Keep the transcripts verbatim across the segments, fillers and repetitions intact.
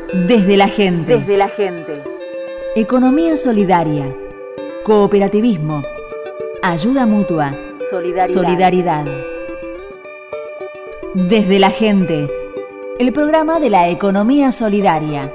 Desde la gente. Desde la gente. Economía solidaria. Cooperativismo. Ayuda mutua. Solidaridad. Solidaridad. Desde la gente. El programa de la economía solidaria.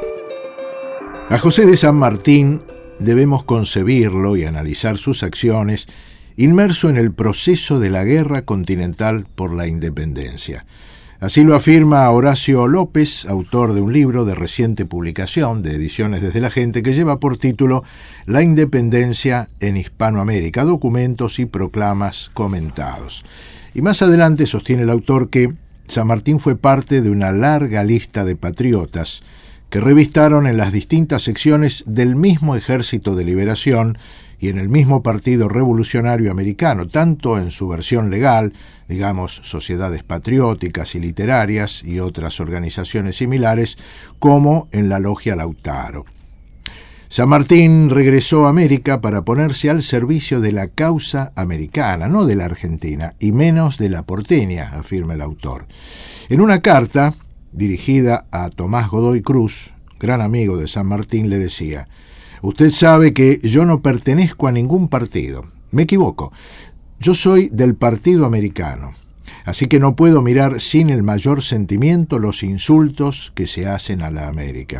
A José de San Martín debemos concebirlo y analizar sus acciones inmerso en el proceso de la guerra continental por la independencia. Así lo afirma Horacio López, autor de un libro de reciente publicación de Ediciones Desde la Gente que lleva por título La independencia en Hispanoamérica, documentos y proclamas comentados. Y más adelante sostiene el autor que San Martín fue parte de una larga lista de patriotas que revistaron en las distintas secciones del mismo Ejército de Liberación y en el mismo Partido Revolucionario Americano, tanto en su versión legal, digamos, sociedades patrióticas y literarias y otras organizaciones similares, como en la Logia Lautaro. San Martín regresó a América para ponerse al servicio de la causa americana, no de la Argentina, y menos de la porteña, afirma el autor. En una carta dirigida a Tomás Godoy Cruz, gran amigo de San Martín, le decía: «Usted sabe que yo no pertenezco a ningún partido. Me equivoco. Yo soy del Partido Americano. Así que no puedo mirar sin el mayor sentimiento los insultos que se hacen a la América».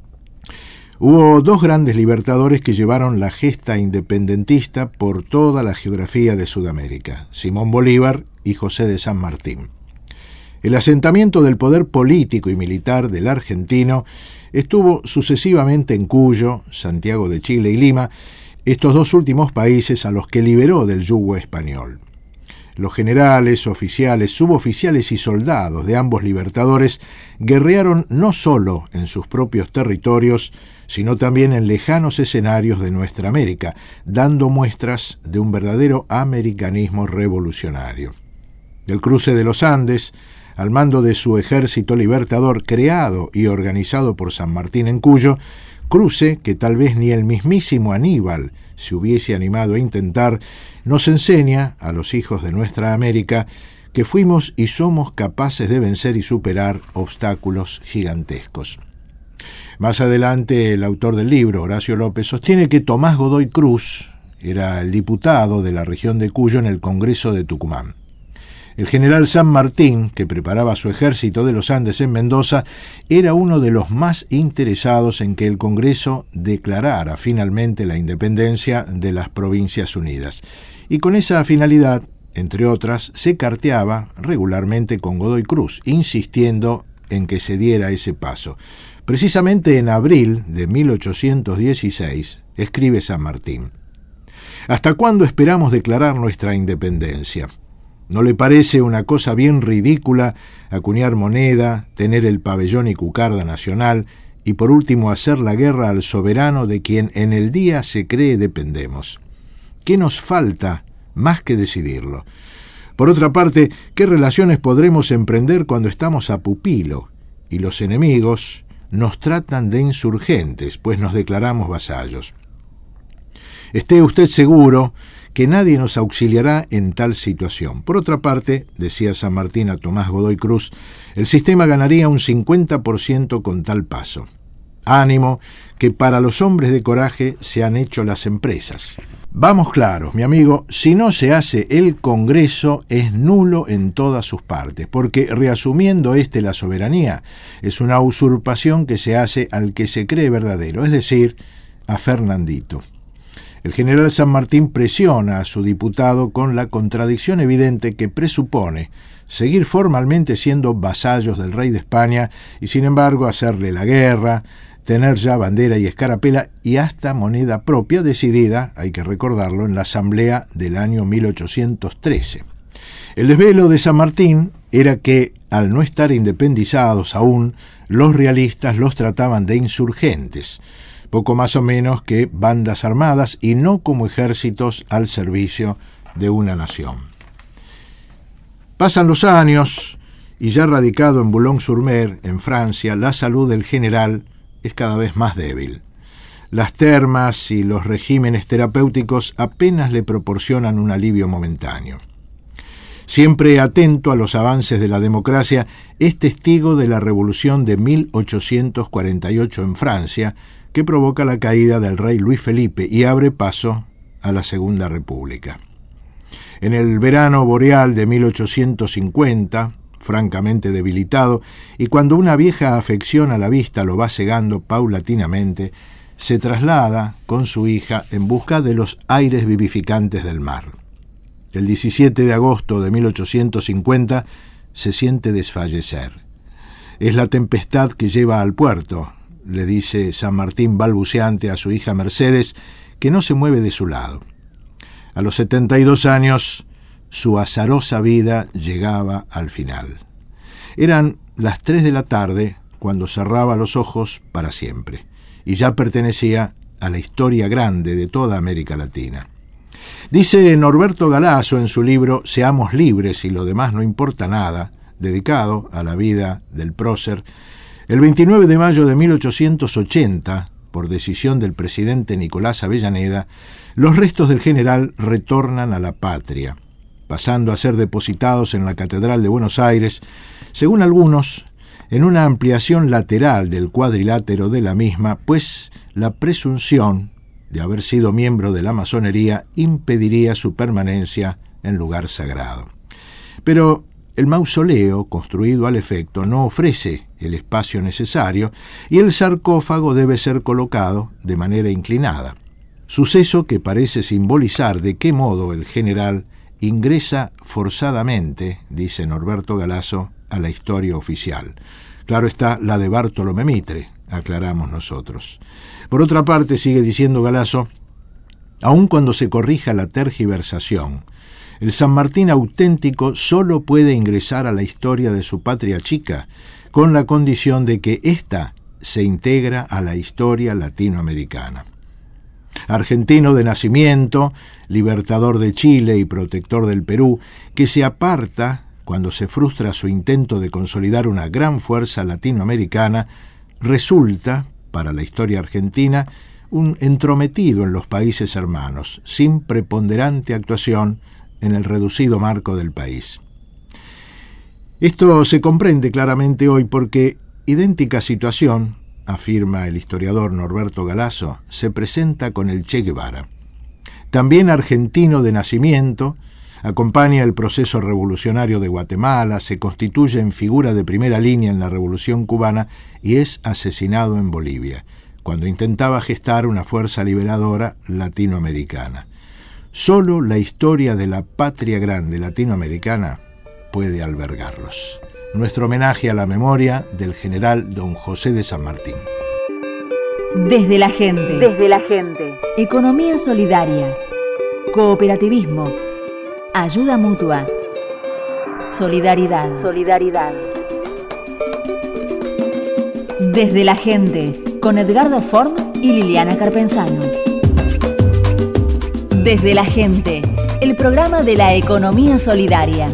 Hubo dos grandes libertadores que llevaron la gesta independentista por toda la geografía de Sudamérica: Simón Bolívar y José de San Martín. El asentamiento del poder político y militar del argentino estuvo sucesivamente en Cuyo, Santiago de Chile y Lima, estos dos últimos países a los que liberó del yugo español. Los generales, oficiales, suboficiales y soldados de ambos libertadores guerrearon no solo en sus propios territorios, sino también en lejanos escenarios de nuestra América, dando muestras de un verdadero americanismo revolucionario. Del cruce de los Andes, al mando de su ejército libertador creado y organizado por San Martín en Cuyo, cruce que tal vez ni el mismísimo Aníbal se hubiese animado a intentar, nos enseña, a los hijos de nuestra América, que fuimos y somos capaces de vencer y superar obstáculos gigantescos. Más adelante, el autor del libro, Horacio López, sostiene que Tomás Godoy Cruz era el diputado de la región de Cuyo en el Congreso de Tucumán. El general San Martín, que preparaba su ejército de los Andes en Mendoza, era uno de los más interesados en que el Congreso declarara finalmente la independencia de las Provincias Unidas. Y con esa finalidad, entre otras, se carteaba regularmente con Godoy Cruz, insistiendo en que se diera ese paso. Precisamente en abril de mil ochocientos dieciséis, escribe San Martín: «¿Hasta cuándo esperamos declarar nuestra independencia? ¿No le parece una cosa bien ridícula acuñar moneda, tener el pabellón y cucarda nacional y por último hacer la guerra al soberano de quien en el día se cree dependemos? ¿Qué nos falta más que decidirlo? Por otra parte, ¿qué relaciones podremos emprender cuando estamos a pupilo y los enemigos nos tratan de insurgentes, pues nos declaramos vasallos? Esté usted seguro que nadie nos auxiliará en tal situación. Por otra parte, decía San Martín a Tomás Godoy Cruz, el sistema ganaría un cincuenta por ciento con tal paso. Ánimo, que para los hombres de coraje se han hecho las empresas. Vamos claros, mi amigo, si no se hace el Congreso es nulo en todas sus partes, porque reasumiendo este la soberanía, es una usurpación que se hace al que se cree verdadero, es decir, a Fernandito». El general San Martín presiona a su diputado con la contradicción evidente que presupone seguir formalmente siendo vasallos del rey de España y sin embargo hacerle la guerra, tener ya bandera y escarapela y hasta moneda propia decidida, hay que recordarlo, en la Asamblea del año mil ochocientos trece. El desvelo de San Martín era que, al no estar independizados aún, los realistas los trataban de insurgentes, poco más o menos que bandas armadas y no como ejércitos al servicio de una nación. Pasan los años y ya radicado en Boulogne-sur-Mer, en Francia, la salud del general es cada vez más débil. Las termas y los regímenes terapéuticos apenas le proporcionan un alivio momentáneo. Siempre atento a los avances de la democracia, es testigo de la revolución de mil ochocientos cuarenta y ocho en Francia, que provoca la caída del rey Luis Felipe y abre paso a la Segunda República. En el verano boreal de mil ochocientos cincuenta, francamente debilitado, y cuando una vieja afección a la vista lo va cegando paulatinamente, se traslada con su hija en busca de los aires vivificantes del mar. El diecisiete de agosto de mil ochocientos cincuenta se siente desfallecer. Es la tempestad que lleva al puerto, le dice San Martín balbuceante a su hija Mercedes, que no se mueve de su lado. A los setenta y dos años, su azarosa vida llegaba al final. Eran las tres de la tarde cuando cerraba los ojos para siempre, y ya pertenecía a la historia grande de toda América Latina. Dice Norberto Galasso en su libro Seamos libres y lo demás no importa nada, dedicado a la vida del prócer, el veintinueve de mayo de mil ochocientos ochenta, por decisión del presidente Nicolás Avellaneda, los restos del general retornan a la patria, pasando a ser depositados en la Catedral de Buenos Aires, según algunos, en una ampliación lateral del cuadrilátero de la misma, pues la presunción de haber sido miembro de la masonería impediría su permanencia en lugar sagrado. Pero el mausoleo, construido al efecto, no ofrece el espacio necesario y el sarcófago debe ser colocado de manera inclinada, suceso que parece simbolizar de qué modo el general ingresa forzadamente, dice Norberto Galasso, a la historia oficial. Claro está, la de Bartolomé Mitre, aclaramos nosotros. Por otra parte, sigue diciendo Galasso, aun cuando se corrija la tergiversación, el San Martín auténtico solo puede ingresar a la historia de su patria chica, con la condición de que ésta se integra a la historia latinoamericana. Argentino de nacimiento, libertador de Chile y protector del Perú, que se aparta cuando se frustra su intento de consolidar una gran fuerza latinoamericana, resulta, para la historia argentina, un entrometido en los países hermanos, sin preponderante actuación en el reducido marco del país. Esto se comprende claramente hoy porque idéntica situación, afirma el historiador Norberto Galasso, se presenta con el Che Guevara. También argentino de nacimiento, acompaña el proceso revolucionario de Guatemala, se constituye en figura de primera línea en la Revolución Cubana y es asesinado en Bolivia, cuando intentaba gestar una fuerza liberadora latinoamericana. Solo la historia de la patria grande latinoamericana puede albergarlos. Nuestro homenaje a la memoria del general don José de San Martín. Desde la gente. Desde la gente. Economía solidaria. Cooperativismo. Ayuda mutua. Solidaridad. Solidaridad. Desde la gente. Con Edgardo Form y Liliana Carpenzano. Desde la gente. El programa de la economía solidaria.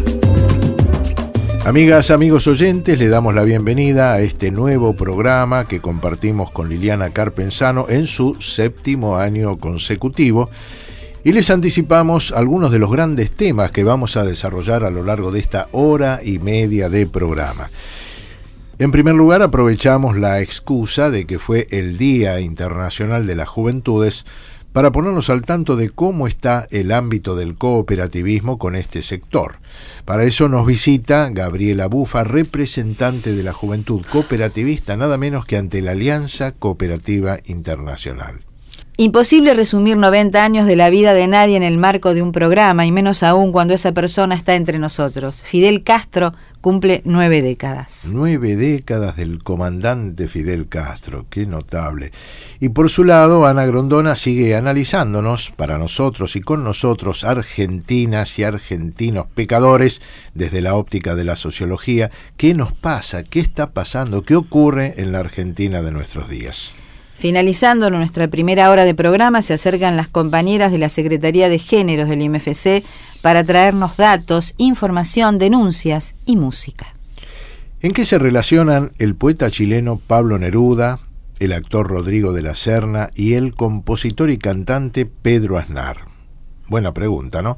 Amigas, amigos oyentes, le damos la bienvenida a este nuevo programa que compartimos con Liliana Carpenzano en su séptimo año consecutivo y les anticipamos algunos de los grandes temas que vamos a desarrollar a lo largo de esta hora y media de programa. En primer lugar, aprovechamos la excusa de que fue el Día Internacional de las Juventudes para ponernos al tanto de cómo está el ámbito del cooperativismo con este sector. Para eso nos visita Gabriela Bufa, representante de la Juventud Cooperativista, nada menos que ante la Alianza Cooperativa Internacional. Imposible resumir noventa años de la vida de nadie en el marco de un programa, y menos aún cuando esa persona está entre nosotros. Fidel Castro cumple nueve décadas. Nueve décadas del comandante Fidel Castro, qué notable. Y por su lado, Ana Grondona sigue analizándonos, para nosotros y con nosotros, argentinas y argentinos pecadores, desde la óptica de la sociología, qué nos pasa, qué está pasando, qué ocurre en la Argentina de nuestros días. Finalizando nuestra primera hora de programa, se acercan las compañeras de la Secretaría de Géneros del I M F C para traernos datos, información, denuncias y música. ¿En qué se relacionan el poeta chileno Pablo Neruda, el actor Rodrigo de la Serna y el compositor y cantante Pedro Aznar? Buena pregunta, ¿no?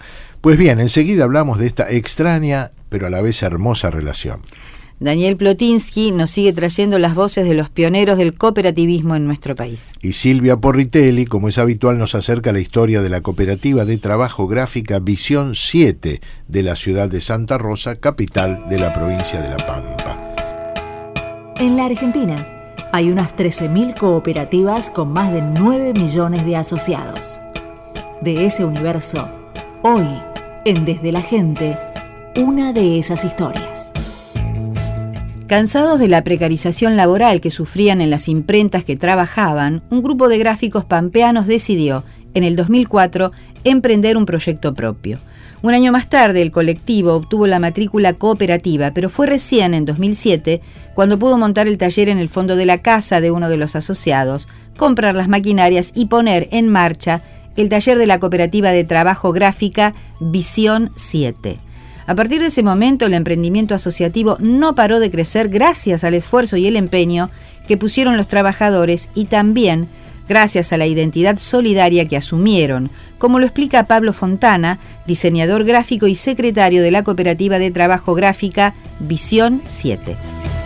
Pues bien, enseguida hablamos de esta extraña, pero a la vez hermosa relación. Daniel Plotinsky nos sigue trayendo las voces de los pioneros del cooperativismo en nuestro país. Y Silvia Porritelli, como es habitual, nos acerca la historia de la cooperativa de trabajo gráfica Visión siete de la ciudad de Santa Rosa, capital de la provincia de La Pampa. En la Argentina hay unas trece mil cooperativas con más de nueve millones de asociados. De ese universo, hoy, en Desde la Gente, una de esas historias. Cansados de la precarización laboral que sufrían en las imprentas que trabajaban, un grupo de gráficos pampeanos decidió, en el dos mil cuatro, emprender un proyecto propio. Un año más tarde, el colectivo obtuvo la matrícula cooperativa, pero fue recién en dos mil siete cuando pudo montar el taller en el fondo de la casa de uno de los asociados, comprar las maquinarias y poner en marcha el taller de la cooperativa de trabajo gráfica Visión siete. A partir de ese momento, el emprendimiento asociativo no paró de crecer gracias al esfuerzo y el empeño que pusieron los trabajadores y también gracias a la identidad solidaria que asumieron, como lo explica Pablo Fontana, diseñador gráfico y secretario de la cooperativa de trabajo gráfica Visión siete.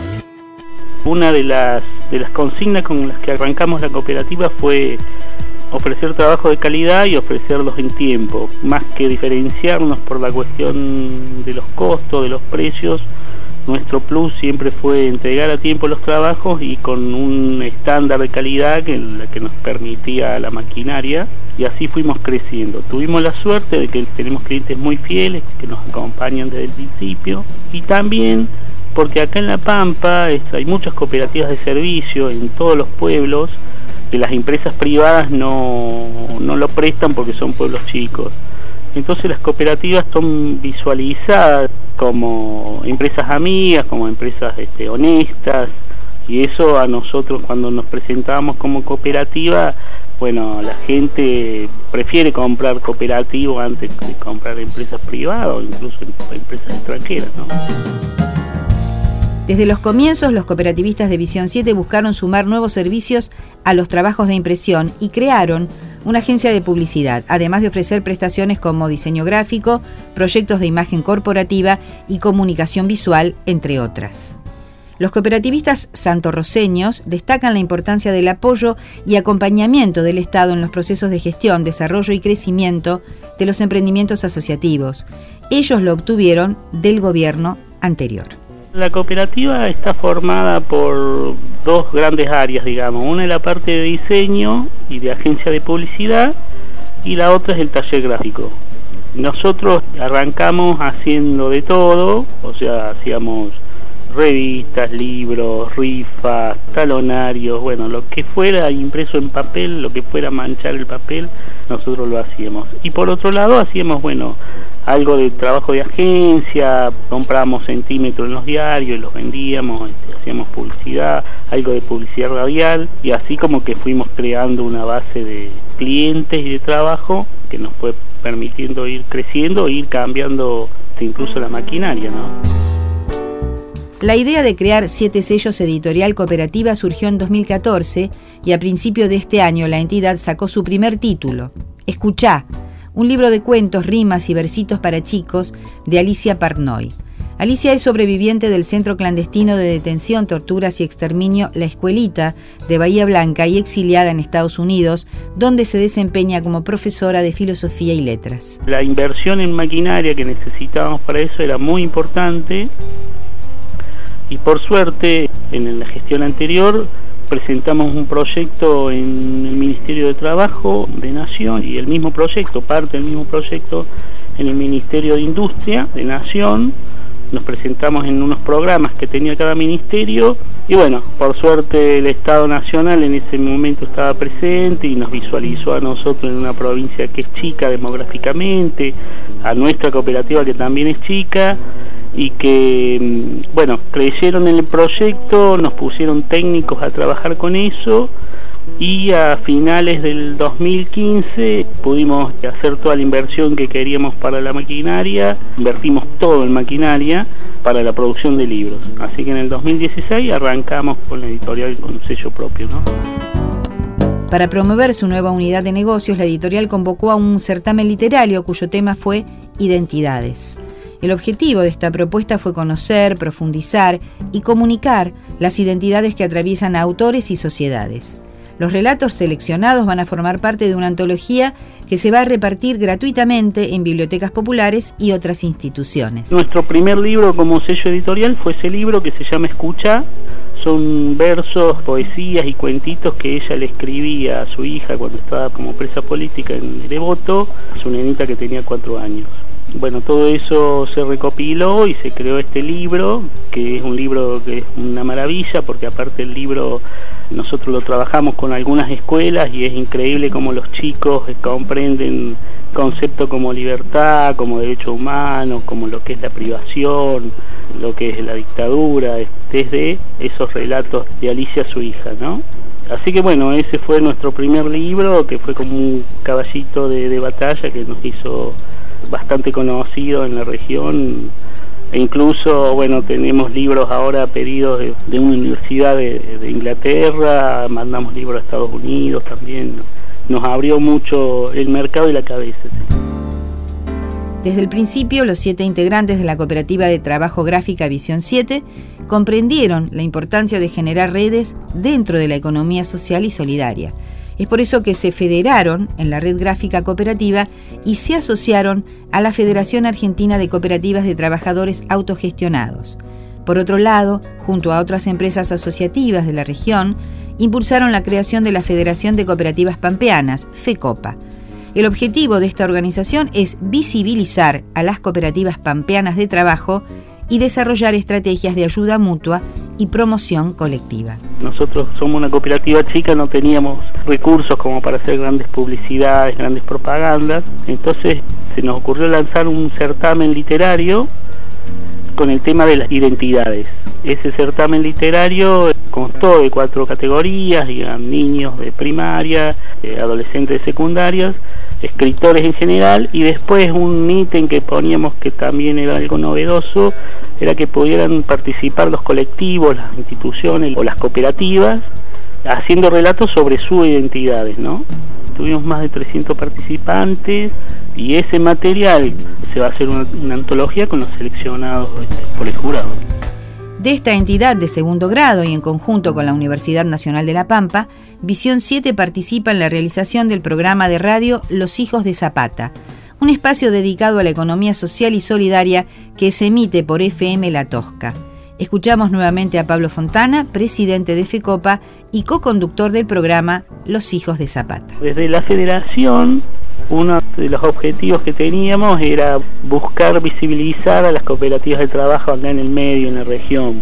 Una de las, de las consignas con las que arrancamos la cooperativa fue ofrecer trabajo de calidad y ofrecerlos en tiempo, más que diferenciarnos por la cuestión de los costos, de los precios. Nuestro plus siempre fue entregar a tiempo los trabajos y con un estándar de calidad que, que nos permitía la maquinaria, y así fuimos creciendo. Tuvimos la suerte de que tenemos clientes muy fieles que nos acompañan desde el principio, y también porque acá en La Pampa es, hay muchas cooperativas de servicio en todos los pueblos que las empresas privadas no, no lo prestan porque son pueblos chicos. Entonces las cooperativas son visualizadas como empresas amigas, como empresas este, honestas, y eso a nosotros cuando nos presentamos como cooperativa, bueno, la gente prefiere comprar cooperativo antes de comprar empresas privadas o incluso empresas extranjeras, ¿no? Desde los comienzos, los cooperativistas de Visión siete buscaron sumar nuevos servicios a los trabajos de impresión y crearon una agencia de publicidad, además de ofrecer prestaciones como diseño gráfico, proyectos de imagen corporativa y comunicación visual, entre otras. Los cooperativistas santorroceños destacan la importancia del apoyo y acompañamiento del Estado en los procesos de gestión, desarrollo y crecimiento de los emprendimientos asociativos. Ellos lo obtuvieron del gobierno anterior. La cooperativa está formada por dos grandes áreas, digamos. Una es la parte de diseño y de agencia de publicidad, y la otra es el taller gráfico. Nosotros arrancamos haciendo de todo, o sea, hacíamos revistas, libros, rifas, talonarios, bueno, lo que fuera impreso en papel, lo que fuera manchar el papel, nosotros lo hacíamos. Y por otro lado hacíamos, bueno, algo de trabajo de agencia, comprábamos centímetros en los diarios, los vendíamos, este, hacíamos publicidad, algo de publicidad radial, y así como que fuimos creando una base de clientes y de trabajo que nos fue permitiendo ir creciendo e ir cambiando incluso la maquinaria, ¿no? La idea de crear Siete Sellos Editorial Cooperativa surgió en dos mil catorce y a principio de este año la entidad sacó su primer título, Escuchá, un libro de cuentos, rimas y versitos para chicos de Alicia Partnoy. Alicia es sobreviviente del Centro Clandestino de Detención, Torturas y Exterminio La Escuelita de Bahía Blanca y exiliada en Estados Unidos, donde se desempeña como profesora de Filosofía y Letras. La inversión en maquinaria que necesitábamos para eso era muy importante. Y por suerte, en la gestión anterior, presentamos un proyecto en el Ministerio de Trabajo de Nación, y el mismo proyecto, parte del mismo proyecto en el Ministerio de Industria de Nación. Nos presentamos en unos programas que tenía cada ministerio, y bueno, por suerte el Estado Nacional en ese momento estaba presente y nos visualizó a nosotros en una provincia que es chica demográficamente, a nuestra cooperativa que también es chica, y que, bueno, creyeron en el proyecto, nos pusieron técnicos a trabajar con eso, y a finales del dos mil quince pudimos hacer toda la inversión que queríamos para la maquinaria, invertimos todo en maquinaria para la producción de libros, así que en el dos mil dieciséis arrancamos con la editorial con un sello propio, ¿no? Para promover su nueva unidad de negocios, la editorial convocó a un certamen literario cuyo tema fue Identidades. El objetivo de esta propuesta fue conocer, profundizar y comunicar las identidades que atraviesan a autores y sociedades. Los relatos seleccionados van a formar parte de una antología que se va a repartir gratuitamente en bibliotecas populares y otras instituciones. Nuestro primer libro como sello editorial fue ese libro que se llama Escucha. Son versos, poesías y cuentitos que ella le escribía a su hija cuando estaba como presa política en Devoto, a su nenita que tenía cuatro años. Bueno, todo eso se recopiló y se creó este libro, que es un libro que es una maravilla, porque aparte el libro nosotros lo trabajamos con algunas escuelas y es increíble cómo los chicos comprenden conceptos como libertad, como derechos humanos, como lo que es la privación, lo que es la dictadura, desde esos relatos de Alicia, su hija, ¿no? Así que bueno, ese fue nuestro primer libro, que fue como un caballito de, de batalla que nos hizo bastante conocido en la región, e incluso bueno, tenemos libros ahora pedidos de, de una universidad de, de Inglaterra, mandamos libros a Estados Unidos también. Nos abrió mucho el mercado y la cabeza. Desde el principio, los siete integrantes de la cooperativa de trabajo gráfica Visión siete comprendieron la importancia de generar redes dentro de la economía social y solidaria. Es por eso que se federaron en la Red Gráfica Cooperativa y se asociaron a la Federación Argentina de Cooperativas de Trabajadores Autogestionados. Por otro lado, junto a otras empresas asociativas de la región, impulsaron la creación de la Federación de Cooperativas Pampeanas, FECOPA. El objetivo de esta organización es visibilizar a las cooperativas pampeanas de trabajo y desarrollar estrategias de ayuda mutua y promoción colectiva. Nosotros somos una cooperativa chica, no teníamos recursos como para hacer grandes publicidades, grandes propagandas, entonces se nos ocurrió lanzar un certamen literario con el tema de las identidades. Ese certamen literario constó de cuatro categorías, digamos, niños de primaria, eh, adolescentes de secundarias, escritores en general, y después un ítem que poníamos que también era algo novedoso, era que pudieran participar los colectivos, las instituciones o las cooperativas, haciendo relatos sobre sus identidades, ¿no? Tuvimos más de trescientos participantes y ese material se va a hacer una, una antología con los seleccionados por el jurado. De esta entidad de segundo grado y en conjunto con la Universidad Nacional de La Pampa, Visión siete participa en la realización del programa de radio Los Hijos de Zapata, un espacio dedicado a la economía social y solidaria que se emite por F M La Tosca. Escuchamos nuevamente a Pablo Fontana, presidente de FECOPA y co-conductor del programa Los Hijos de Zapata. Desde la federación, uno de los objetivos que teníamos era buscar visibilizar a las cooperativas de trabajo acá en el medio, en la región,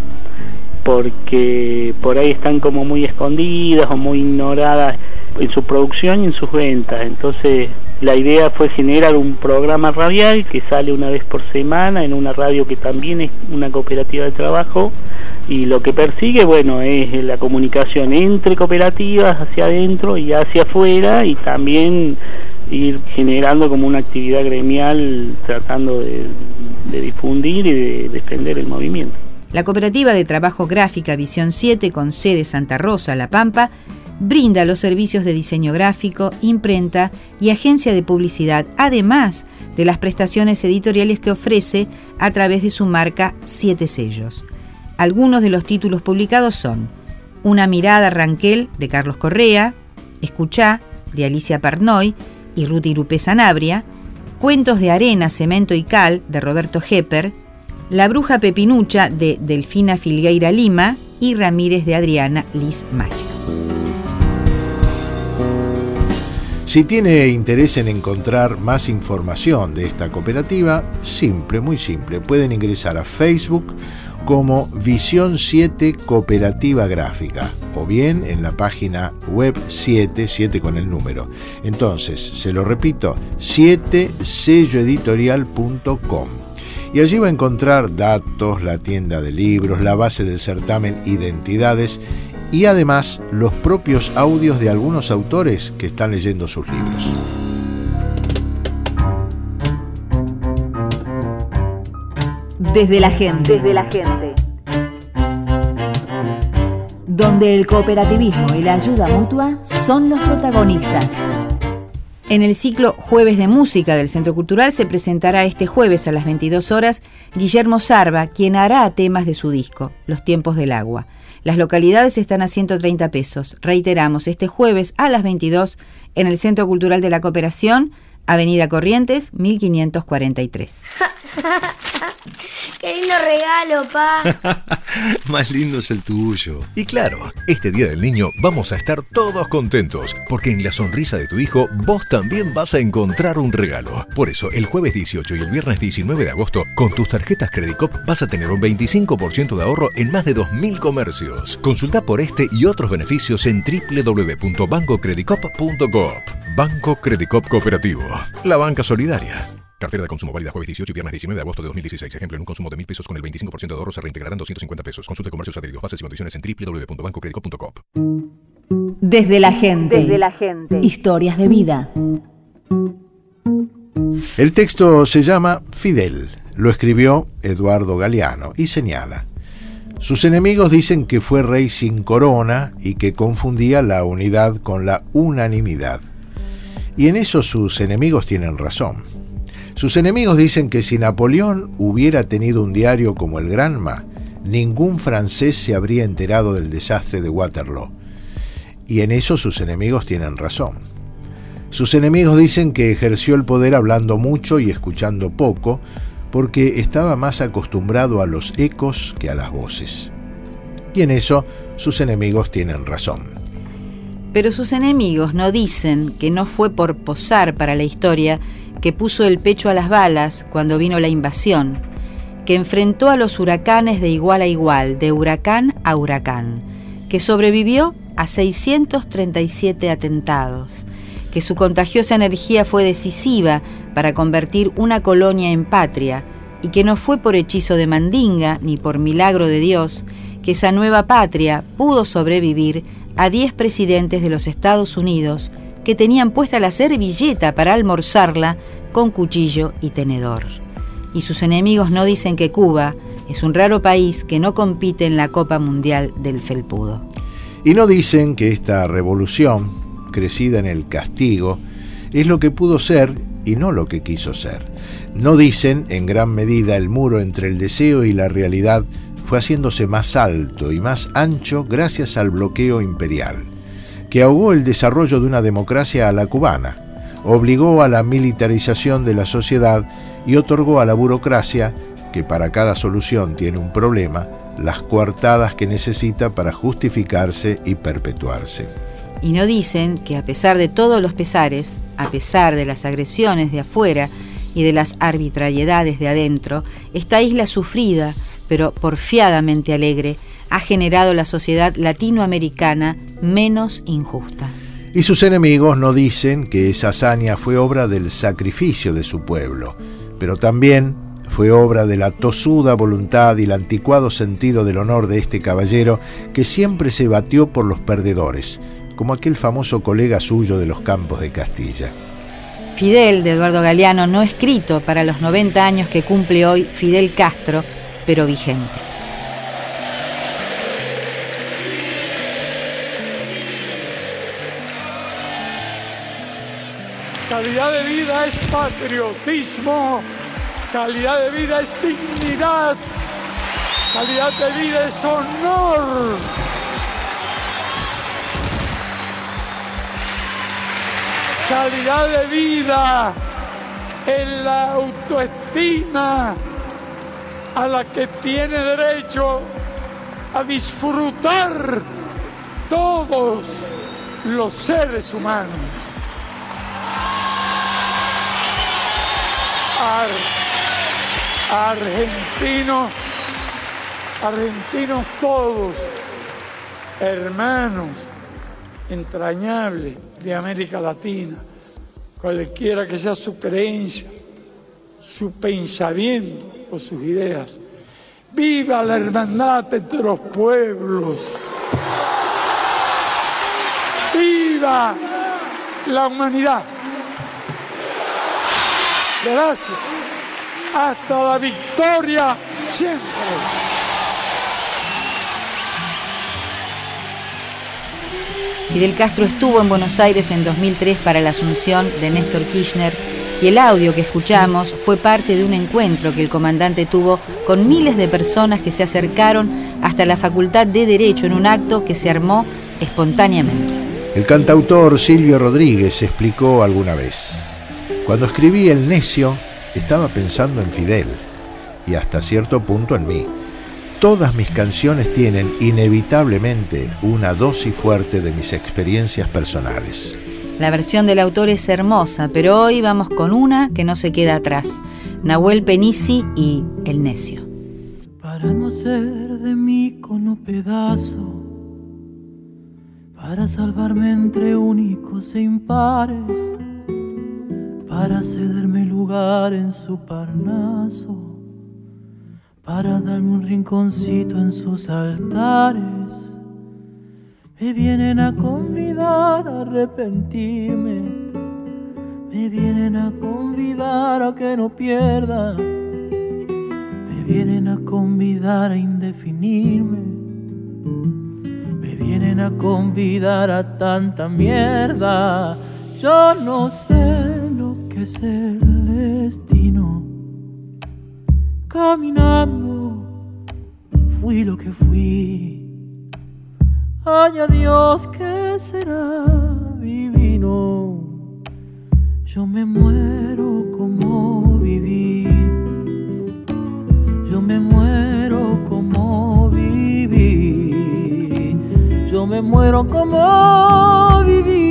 porque por ahí están como muy escondidas o muy ignoradas en su producción y en sus ventas. Entonces la idea fue generar un programa radial que sale una vez por semana en una radio que también es una cooperativa de trabajo, y lo que persigue, bueno, es la comunicación entre cooperativas hacia adentro y hacia afuera, y también ir generando como una actividad gremial tratando de, de difundir y de defender el movimiento. La cooperativa de trabajo gráfica Visión siete, con sede Santa Rosa, La Pampa, brinda los servicios de diseño gráfico, imprenta y agencia de publicidad, además de las prestaciones editoriales que ofrece a través de su marca Siete Sellos. Algunos de los títulos publicados son Una mirada Ranquel, de Carlos Correa, Escuchá, de Alicia Parnoy y Ruth Irupé Sanabria, Cuentos de arena, cemento y cal, de Roberto Hepper, La bruja pepinucha, de Delfina Filgueira Lima y Ramírez de Adriana Liz Maggio. Si tiene interés en encontrar más información de esta cooperativa, simple, muy simple, pueden ingresar a Facebook como Visión siete Cooperativa Gráfica, o bien en la página web siete, siete con el número. Entonces, se lo repito, siete sello editorial punto com. Y allí va a encontrar datos, la tienda de libros, la base del certamen Identidades y además los propios audios de algunos autores que están leyendo sus libros. Desde la gente. Desde la gente. donde el cooperativismo y la ayuda mutua son los protagonistas. En el ciclo Jueves de Música del Centro Cultural se presentará este jueves a las veintidós horas Guillermo Sarva, quien hará temas de su disco, Los Tiempos del Agua. Las localidades están a ciento treinta pesos. Reiteramos, este jueves a las veintidós en el Centro Cultural de la Cooperación, Avenida Corrientes, mil quinientos cuarenta y tres. ¡Qué lindo regalo, pa! Más lindo es el tuyo. Y claro, este Día del Niño vamos a estar todos contentos, porque en la sonrisa de tu hijo vos también vas a encontrar un regalo. Por eso, el jueves dieciocho y el viernes diecinueve de agosto, con tus tarjetas Credicop vas a tener un veinticinco por ciento de ahorro en más de dos mil comercios. Consulta por este y otros beneficios en doble u doble u doble u punto banco credicop punto coop. Banco Credicop Cooperativo, la banca solidaria. Cartera de consumo válida jueves dieciocho y viernes diecinueve de agosto de dos mil dieciséis. Ejemplo, en un consumo de mil pesos con el veinticinco por ciento de ahorro se reintegrarán doscientos cincuenta pesos. Consulte comercios adheridos, bases y condiciones en doble u doble u doble u punto banco credicop punto coop. Desde la gente. Desde la gente. Historias de vida. El texto se llama Fidel. Lo escribió Eduardo Galeano y señala: sus enemigos dicen que fue rey sin corona y que confundía la unidad con la unanimidad. Y en eso sus enemigos tienen razón. Sus enemigos dicen que si Napoleón hubiera tenido un diario como el Granma, ningún francés se habría enterado del desastre de Waterloo. Y en eso sus enemigos tienen razón. Sus enemigos dicen que ejerció el poder hablando mucho y escuchando poco, porque estaba más acostumbrado a los ecos que a las voces. Y en eso sus enemigos tienen razón. Pero sus enemigos no dicen que no fue por posar para la historia que puso el pecho a las balas cuando vino la invasión, que enfrentó a los huracanes de igual a igual, de huracán a huracán, que sobrevivió a seiscientos treinta y siete atentados, que su contagiosa energía fue decisiva para convertir una colonia en patria, y que no fue por hechizo de mandinga ni por milagro de Dios que esa nueva patria pudo sobrevivir a diez presidentes de los Estados Unidos que tenían puesta la servilleta para almorzarla con cuchillo y tenedor. Y sus enemigos no dicen que Cuba es un raro país que no compite en la Copa Mundial del Felpudo. Y no dicen que esta revolución, crecida en el castigo, es lo que pudo ser y no lo que quiso ser. No dicen, en gran medida, el muro entre el deseo y la realidad fue haciéndose más alto y más ancho gracias al bloqueo imperial, que ahogó el desarrollo de una democracia a la cubana, obligó a la militarización de la sociedad y otorgó a la burocracia, que para cada solución tiene un problema, las coartadas que necesita para justificarse y perpetuarse. Y no dicen que a pesar de todos los pesares, a pesar de las agresiones de afuera y de las arbitrariedades de adentro, esta isla sufrida, pero porfiadamente alegre, ha generado la sociedad latinoamericana menos injusta. Y sus enemigos no dicen que esa hazaña fue obra del sacrificio de su pueblo, pero también fue obra de la tosuda voluntad y el anticuado sentido del honor de este caballero que siempre se batió por los perdedores, como aquel famoso colega suyo de los campos de Castilla. Fidel, de Eduardo Galeano, no escrito para los noventa años que cumple hoy Fidel Castro, pero vigente. Calidad de vida es patriotismo, calidad de vida es dignidad, calidad de vida es honor. Calidad de vida es la autoestima a la que tiene derecho a disfrutar todos los seres humanos. Ar, argentinos, argentinos todos, hermanos entrañables de América Latina, cualquiera que sea su creencia, su pensamiento o sus ideas. ¡Viva la hermandad entre los pueblos! ¡Viva la humanidad! Gracias. Hasta la victoria siempre. Fidel Castro estuvo en Buenos Aires en dos mil tres para la asunción de Néstor Kirchner y el audio que escuchamos fue parte de un encuentro que el comandante tuvo con miles de personas que se acercaron hasta la Facultad de Derecho en un acto que se armó espontáneamente. El cantautor Silvio Rodríguez explicó alguna vez: cuando escribí El Necio, estaba pensando en Fidel y hasta cierto punto en mí. Todas mis canciones tienen inevitablemente una dosis fuerte de mis experiencias personales. La versión del autor es hermosa, pero hoy vamos con una que no se queda atrás. Nahuel Penisi y El Necio. Para no ser de mí con pedazo, para salvarme entre únicos e impares, para cederme lugar en su Parnaso, para darme un rinconcito en sus altares, me vienen a convidar a arrepentirme, me vienen a convidar a que no pierda, me vienen a convidar a indefinirme, me vienen a convidar a tanta mierda. Yo no sé lo que es el destino, caminando fui lo que fui. Ay, adiós, que será divino. Yo me muero como viví, yo me muero como viví, yo me muero como viví.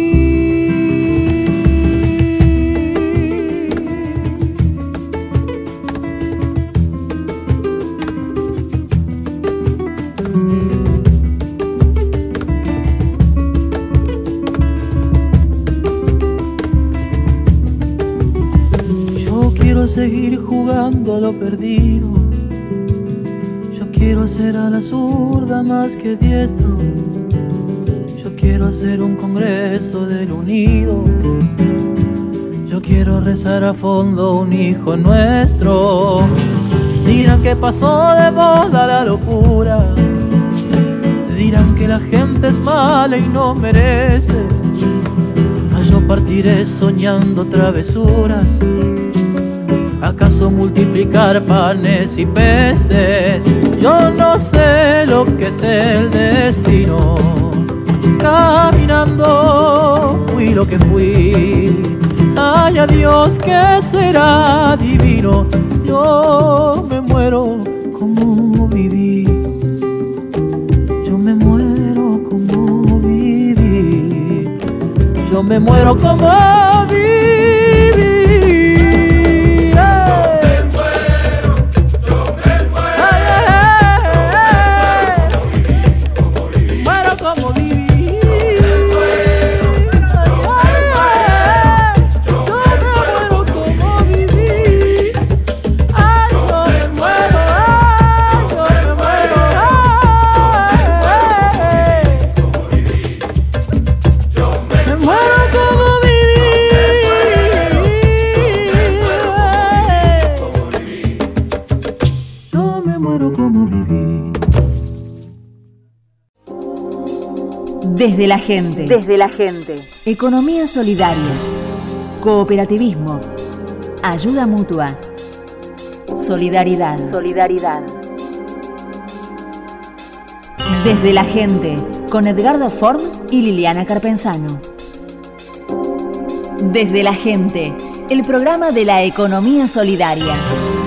Quiero seguir jugando a lo perdido, yo quiero ser a la zurda más que diestro, yo quiero hacer un congreso del unido, yo quiero rezar a fondo un hijo nuestro. Dirán que pasó de moda la locura, dirán que la gente es mala y no merece, mas yo partiré soñando travesuras. ¿Acaso multiplicar panes y peces? Yo no sé lo que es el destino. Caminando fui lo que fui. Ay, adiós, que será divino. Yo me muero como viví. Yo me muero como viví. Yo me muero como viví. Desde la gente. Desde la gente. Economía solidaria. Cooperativismo. Ayuda mutua. Solidaridad. Solidaridad. Desde la gente. Con Edgardo Form y Liliana Carpenzano. Desde la gente. El programa de la economía solidaria.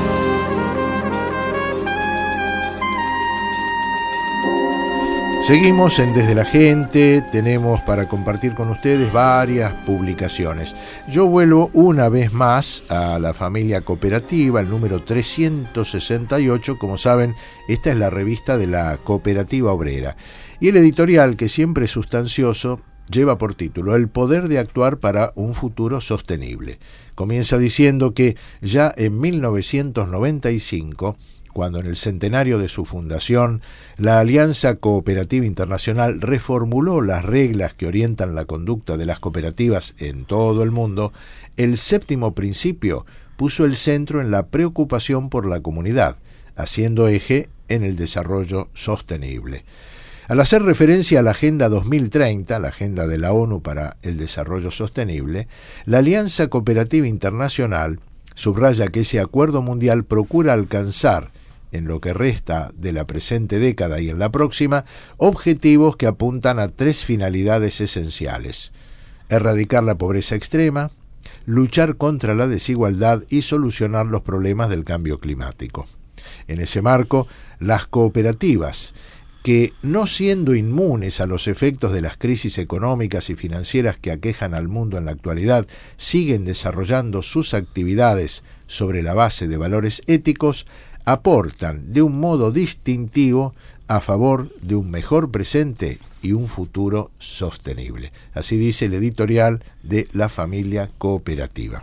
Seguimos en Desde la Gente, tenemos para compartir con ustedes varias publicaciones. Yo vuelvo una vez más a la familia cooperativa, el número trescientos sesenta y ocho. Como saben, esta es la revista de la Cooperativa Obrera. Y el editorial, que siempre es sustancioso, lleva por título El poder de actuar para un futuro sostenible. Comienza diciendo que ya en mil novecientos noventa y cinco, cuando en el centenario de su fundación, la Alianza Cooperativa Internacional reformuló las reglas que orientan la conducta de las cooperativas en todo el mundo, el séptimo principio puso el centro en la preocupación por la comunidad, haciendo eje en el desarrollo sostenible. Al hacer referencia a la Agenda dos mil treinta, la Agenda de la ONU para el Desarrollo Sostenible, la Alianza Cooperativa Internacional subraya que ese acuerdo mundial procura alcanzar, en lo que resta de la presente década y en la próxima, objetivos que apuntan a tres finalidades esenciales: erradicar la pobreza extrema, luchar contra la desigualdad y solucionar los problemas del cambio climático. En ese marco, las cooperativas, que, no siendo inmunes a los efectos de las crisis económicas y financieras que aquejan al mundo en la actualidad, siguen desarrollando sus actividades sobre la base de valores éticos, aportan de un modo distintivo a favor de un mejor presente y un futuro sostenible. Así dice el editorial de La Familia Cooperativa.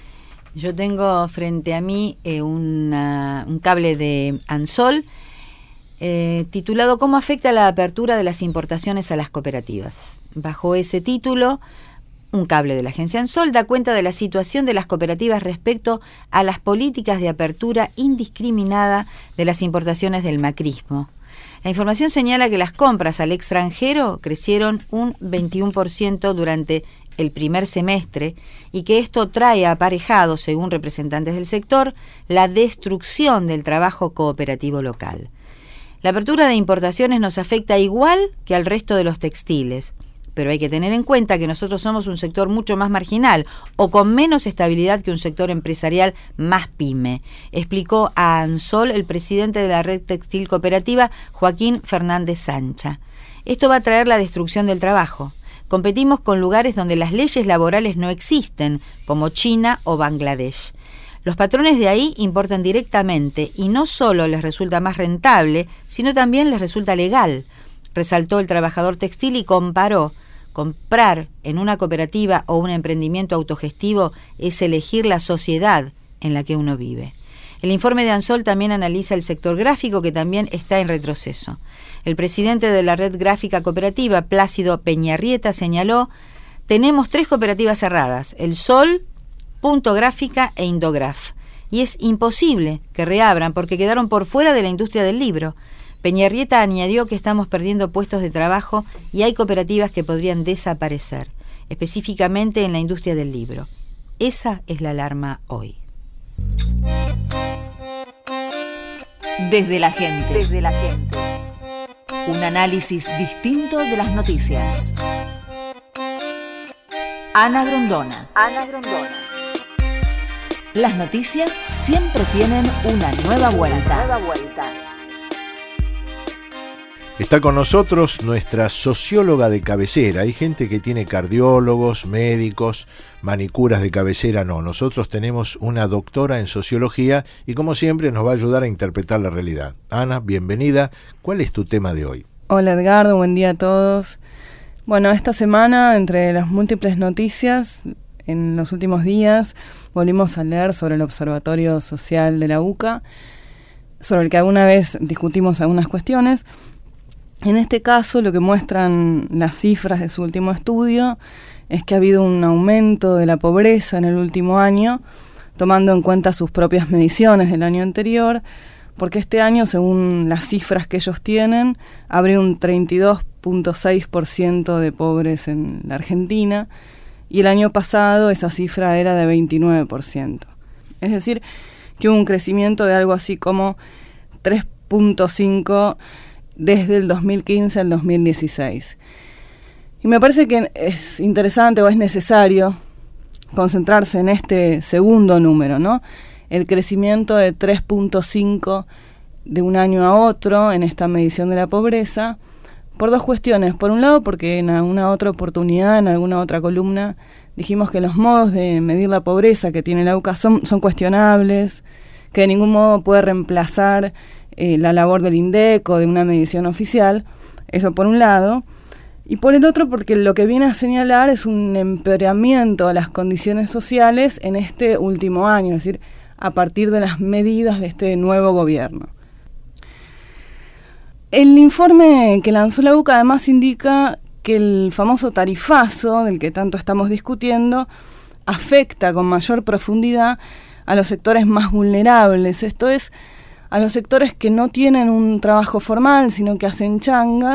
Yo tengo frente a mí eh, una, un cable de Ansol eh, titulado ¿Cómo afecta la apertura de las importaciones a las cooperativas? Bajo ese título, un cable de la agencia Ansol da cuenta de la situación de las cooperativas respecto a las políticas de apertura indiscriminada de las importaciones del macrismo. La información señala que las compras al extranjero crecieron un veintiuno por ciento durante el primer semestre y que esto trae aparejado, según representantes del sector, la destrucción del trabajo cooperativo local. La apertura de importaciones nos afecta igual que al resto de los textiles, pero hay que tener en cuenta que nosotros somos un sector mucho más marginal o con menos estabilidad que un sector empresarial más pyme, explicó a Ansol el presidente de la Red Textil Cooperativa, Joaquín Fernández Sancha. Esto va a traer la destrucción del trabajo. Competimos con lugares donde las leyes laborales no existen, como China o Bangladesh. Los patrones de ahí importan directamente y no solo les resulta más rentable, sino también les resulta legal, resaltó el trabajador textil y comparó: comprar en una cooperativa o un emprendimiento autogestivo es elegir la sociedad en la que uno vive. El informe de Ansol también analiza el sector gráfico, que también está en retroceso. El presidente de la Red Gráfica Cooperativa, Plácido Peñarrieta, señaló: tenemos tres cooperativas cerradas, El Sol, Punto Gráfica e Indograf, y es imposible que reabran porque quedaron por fuera de la industria del libro. Peñarrieta añadió que estamos perdiendo puestos de trabajo y hay cooperativas que podrían desaparecer, específicamente en la industria del libro. Esa es la alarma hoy. Desde la gente. Desde la gente. Un análisis distinto de las noticias. Ana Grondona. Ana Grondona. Las noticias siempre tienen una nueva vuelta. Nueva vuelta. Está con nosotros nuestra socióloga de cabecera. Hay gente que tiene cardiólogos, médicos, manicuras de cabecera. No, nosotros tenemos una doctora en sociología y, como siempre, nos va a ayudar a interpretar la realidad. Ana, bienvenida. ¿Cuál es tu tema de hoy? Hola Edgardo, buen día a todos. Bueno, esta semana, entre las múltiples noticias, en los últimos días volvimos a leer sobre el Observatorio Social de la U C A, sobre el que alguna vez discutimos algunas cuestiones. En este caso, lo que muestran las cifras de su último estudio es que ha habido un aumento de la pobreza en el último año, tomando en cuenta sus propias mediciones del año anterior, porque este año, según las cifras que ellos tienen, habría un treinta y dos punto seis por ciento de pobres en la Argentina, y el año pasado esa cifra era de veintinueve por ciento. Es decir, que hubo un crecimiento de algo así como tres punto cinco desde el dos mil quince al dos mil dieciséis. Y me parece que es interesante o es necesario concentrarse en este segundo número, ¿no? El crecimiento de tres punto cinco de un año a otro en esta medición de la pobreza, por dos cuestiones. Por un lado, porque en alguna otra oportunidad, en alguna otra columna, dijimos que los modos de medir la pobreza que tiene la U C A son, son cuestionables, que de ningún modo puede reemplazar eh, la labor del INDEC o de una medición oficial. Eso por un lado. Y por el otro, porque lo que viene a señalar es un empeoramiento de las condiciones sociales en este último año, es decir, a partir de las medidas de este nuevo gobierno. El informe que lanzó la U C A además indica que el famoso tarifazo, del que tanto estamos discutiendo, afecta con mayor profundidad a los sectores más vulnerables, esto es, a los sectores que no tienen un trabajo formal, sino que hacen changas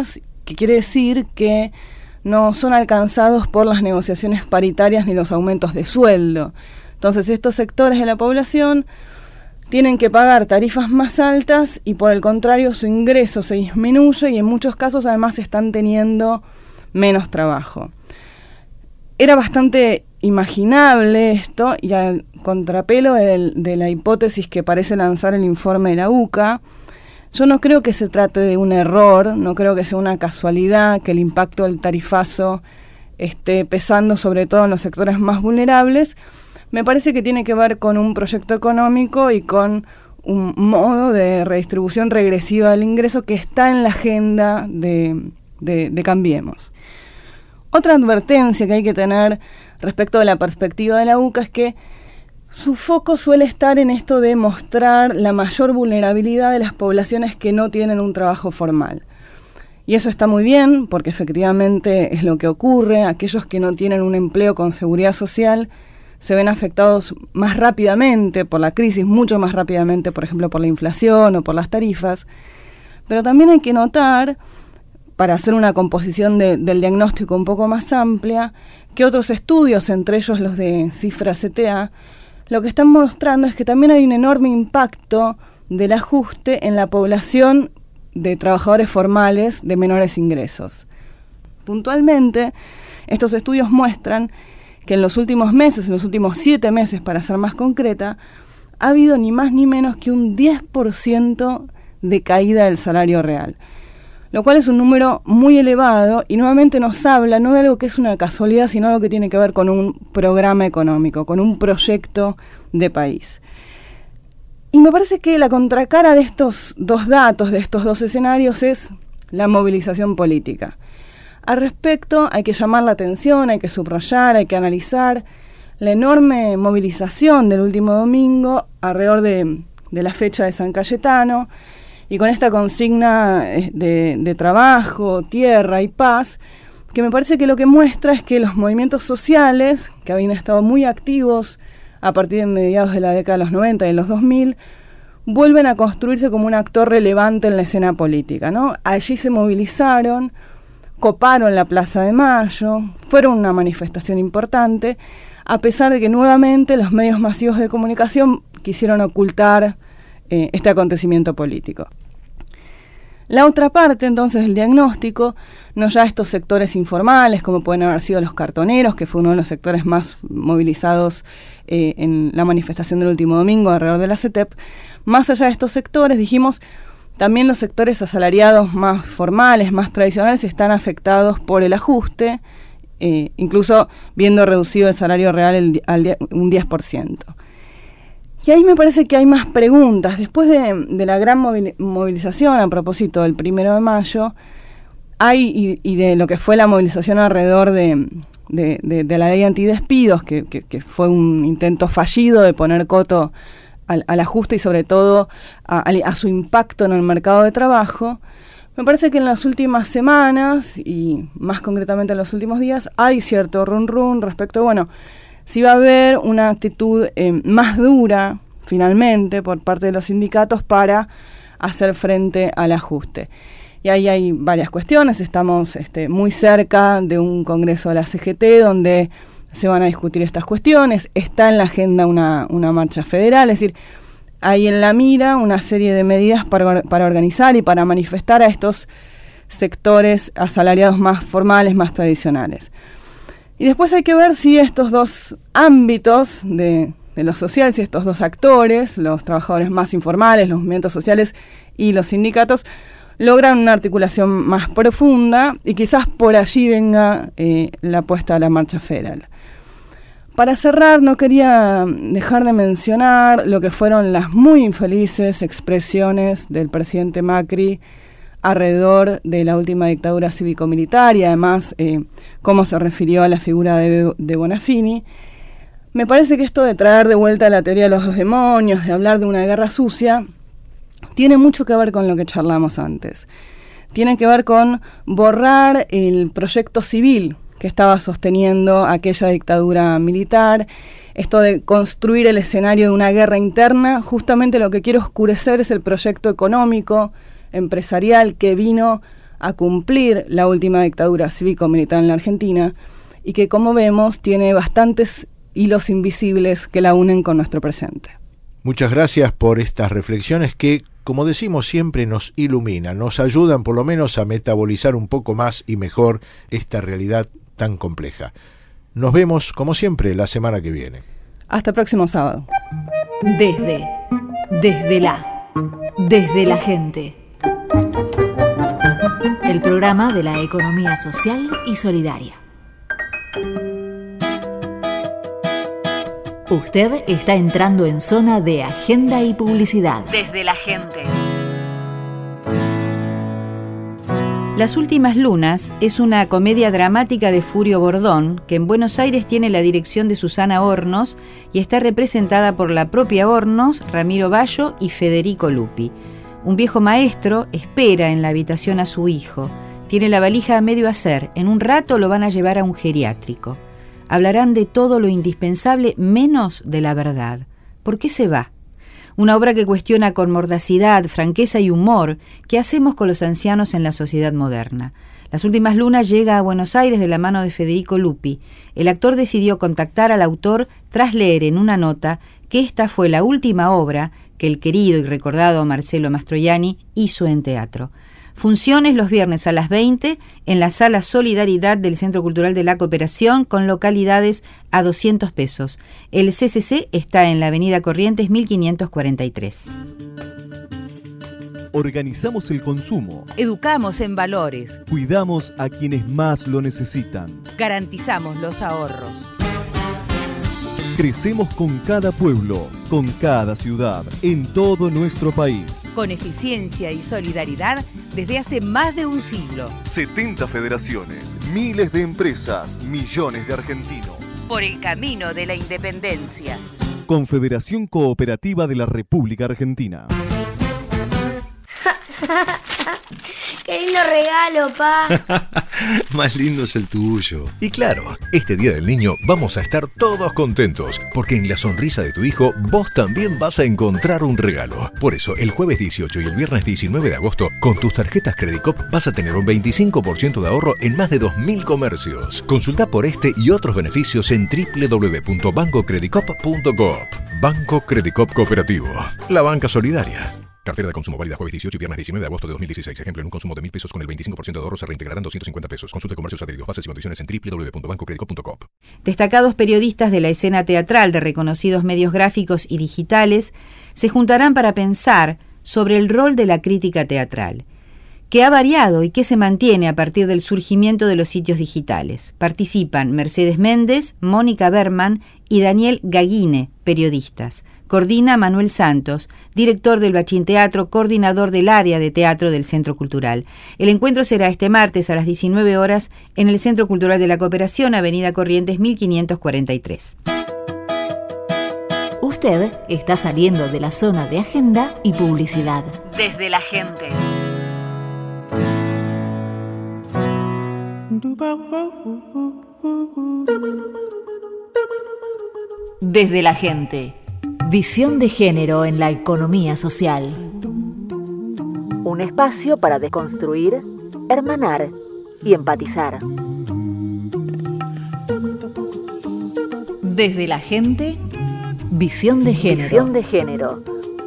que quiere decir que no son alcanzados por las negociaciones paritarias ni los aumentos de sueldo. Entonces estos sectores de la población tienen que pagar tarifas más altas y por el contrario su ingreso se disminuye y en muchos casos además están teniendo menos trabajo. Era bastante imaginable esto y al contrapelo de, de la hipótesis que parece lanzar el informe de la U C A, yo no creo que se trate de un error, no creo que sea una casualidad que el impacto del tarifazo esté pesando sobre todo en los sectores más vulnerables. Me parece que tiene que ver con un proyecto económico y con un modo de redistribución regresiva del ingreso que está en la agenda de, de, de Cambiemos. Otra advertencia que hay que tener respecto de la perspectiva de la U C A es que su foco suele estar en esto de mostrar la mayor vulnerabilidad de las poblaciones que no tienen un trabajo formal. Y eso está muy bien, porque efectivamente es lo que ocurre. Aquellos que no tienen un empleo con seguridad social se ven afectados más rápidamente por la crisis, mucho más rápidamente, por ejemplo, por la inflación o por las tarifas. Pero también hay que notar, para hacer una composición de, del diagnóstico un poco más amplia, que otros estudios, entre ellos los de Cifra C T A, lo que están mostrando es que también hay un enorme impacto del ajuste en la población de trabajadores formales de menores ingresos. Puntualmente, estos estudios muestran que en los últimos meses, en los últimos siete meses, para ser más concreta, ha habido ni más ni menos que un diez por ciento de caída del salario real, lo cual es un número muy elevado y nuevamente nos habla no de algo que es una casualidad, sino de algo que tiene que ver con un programa económico, con un proyecto de país. Y me parece que la contracara de estos dos datos, de estos dos escenarios, es la movilización política. Al respecto hay que llamar la atención, hay que subrayar, hay que analizar la enorme movilización del último domingo alrededor de, de la fecha de San Cayetano, y con esta consigna de, de trabajo, tierra y paz, que me parece que lo que muestra es que los movimientos sociales, que habían estado muy activos a partir de mediados de la década de los noventa y de los dos mil, vuelven a construirse como un actor relevante en la escena política, ¿no? Allí se movilizaron, coparon la Plaza de Mayo, fueron una manifestación importante, a pesar de que nuevamente los medios masivos de comunicación quisieron ocultar Eh, este acontecimiento político. La otra parte, entonces, del diagnóstico, no ya estos sectores informales, como pueden haber sido los cartoneros, que fue uno de los sectores más movilizados eh, en la manifestación del último domingo alrededor de la C E T E P, más allá de estos sectores, dijimos, también los sectores asalariados más formales, más tradicionales, están afectados por el ajuste, eh, incluso viendo reducido el salario real el, al, un diez por ciento. Y ahí me parece que hay más preguntas. Después de, de la gran movilización a propósito del primero de mayo, hay y, y de lo que fue la movilización alrededor de, de, de, de la ley antidespidos, que, que, que fue un intento fallido de poner coto al, al ajuste y sobre todo a, a su impacto en el mercado de trabajo. Me parece que en las últimas semanas, y más concretamente en los últimos días, hay cierto run run respecto, bueno, si va a haber una actitud eh, más dura, finalmente, por parte de los sindicatos para hacer frente al ajuste. Y ahí hay varias cuestiones. Estamos este, muy cerca de un congreso de la C G T donde se van a discutir estas cuestiones. Está en la agenda una, una marcha federal, es decir, hay en la mira una serie de medidas para, para organizar y para manifestar a estos sectores asalariados más formales, más tradicionales. Y después hay que ver si estos dos ámbitos de, de lo social, si estos dos actores, los trabajadores más informales, los movimientos sociales y los sindicatos, logran una articulación más profunda y quizás por allí venga eh, la apuesta a la marcha federal. Para cerrar, no quería dejar de mencionar lo que fueron las muy infelices expresiones del presidente Macri alrededor de la última dictadura cívico-militar y además eh, cómo se refirió a la figura de, de Bonafini. Me parece que esto de traer de vuelta la teoría de los dos demonios, de hablar de una guerra sucia, tiene mucho que ver con lo que charlamos antes. Tiene que ver con borrar el proyecto civil que estaba sosteniendo aquella dictadura militar, esto de construir el escenario de una guerra interna. Justamente lo que quiere oscurecer es el proyecto económico, empresarial, que vino a cumplir la última dictadura cívico-militar en la Argentina y que, como vemos, tiene bastantes hilos invisibles que la unen con nuestro presente. Muchas gracias por estas reflexiones que, como decimos siempre, nos iluminan, nos ayudan por lo menos a metabolizar un poco más y mejor esta realidad tan compleja. Nos vemos, como siempre, la semana que viene. Hasta el próximo sábado. Desde, desde la, desde la gente. El programa de la economía social y solidaria. Usted está entrando en zona de agenda y publicidad. Desde la gente. Las últimas lunas es una comedia dramática de Furio Bordón que en Buenos Aires tiene la dirección de Susana Hornos y está representada por la propia Hornos, Ramiro Bayo y Federico Lupi. Un viejo maestro espera en la habitación a su hijo. Tiene la valija a medio hacer. En un rato lo van a llevar a un geriátrico. Hablarán de todo lo indispensable menos de la verdad. ¿Por qué se va? Una obra que cuestiona con mordacidad, franqueza y humor qué hacemos con los ancianos en la sociedad moderna. Las últimas lunas llega a Buenos Aires de la mano de Federico Lupi. El actor decidió contactar al autor tras leer en una nota que esta fue la última obra que el querido y recordado Marcelo Mastroianni hizo en teatro. Funciones los viernes a las veinte en la Sala Solidaridad del Centro Cultural de la Cooperación con localidades a doscientos pesos. El C C C está en la Avenida Corrientes mil quinientos cuarenta y tres. Organizamos el consumo. Educamos en valores. Cuidamos a quienes más lo necesitan. Garantizamos los ahorros. Crecemos con cada pueblo, con cada ciudad, en todo nuestro país. Con eficiencia y solidaridad desde hace más de un siglo. setenta federaciones, miles de empresas, millones de argentinos. Por el camino de la independencia. Confederación Cooperativa de la República Argentina. ¡Qué lindo regalo, pa! Más lindo es el tuyo. Y claro, este Día del Niño vamos a estar todos contentos, porque en la sonrisa de tu hijo vos también vas a encontrar un regalo. Por eso, el jueves dieciocho y el viernes diecinueve de agosto, con tus tarjetas Credicop vas a tener un veinticinco por ciento de ahorro en más de dos mil comercios. Consulta por este y otros beneficios en doble u doble u doble u punto banco credicop punto coop. Banco Credicop Cooperativo. La banca solidaria. Cartera de consumo válida jueves dieciocho y viernes diecinueve de agosto de dos mil dieciséis. Ejemplo, en un consumo de mil pesos con el veinticinco por ciento de ahorro se reintegrarán doscientos cincuenta pesos. Consulte comercios adheridos, bases y condiciones en doble u doble u doble u punto banco credicop punto coop. Destacados periodistas de la escena teatral de reconocidos medios gráficos y digitales se juntarán para pensar sobre el rol de la crítica teatral, que ha variado y que se mantiene a partir del surgimiento de los sitios digitales. Participan Mercedes Méndez, Mónica Berman y Daniel Gaguine, periodistas. Coordina Manuel Santos, director del Bachín Teatro, coordinador del área de teatro del Centro Cultural. El encuentro será este martes a las diecinueve horas en el Centro Cultural de la Cooperación, Avenida Corrientes mil quinientos cuarenta y tres. Usted está saliendo de la zona de agenda y publicidad. Desde la gente. Desde la gente. Visión de género en la economía social. Un espacio para deconstruir, hermanar y empatizar. Desde la gente, visión de género. Visión de género.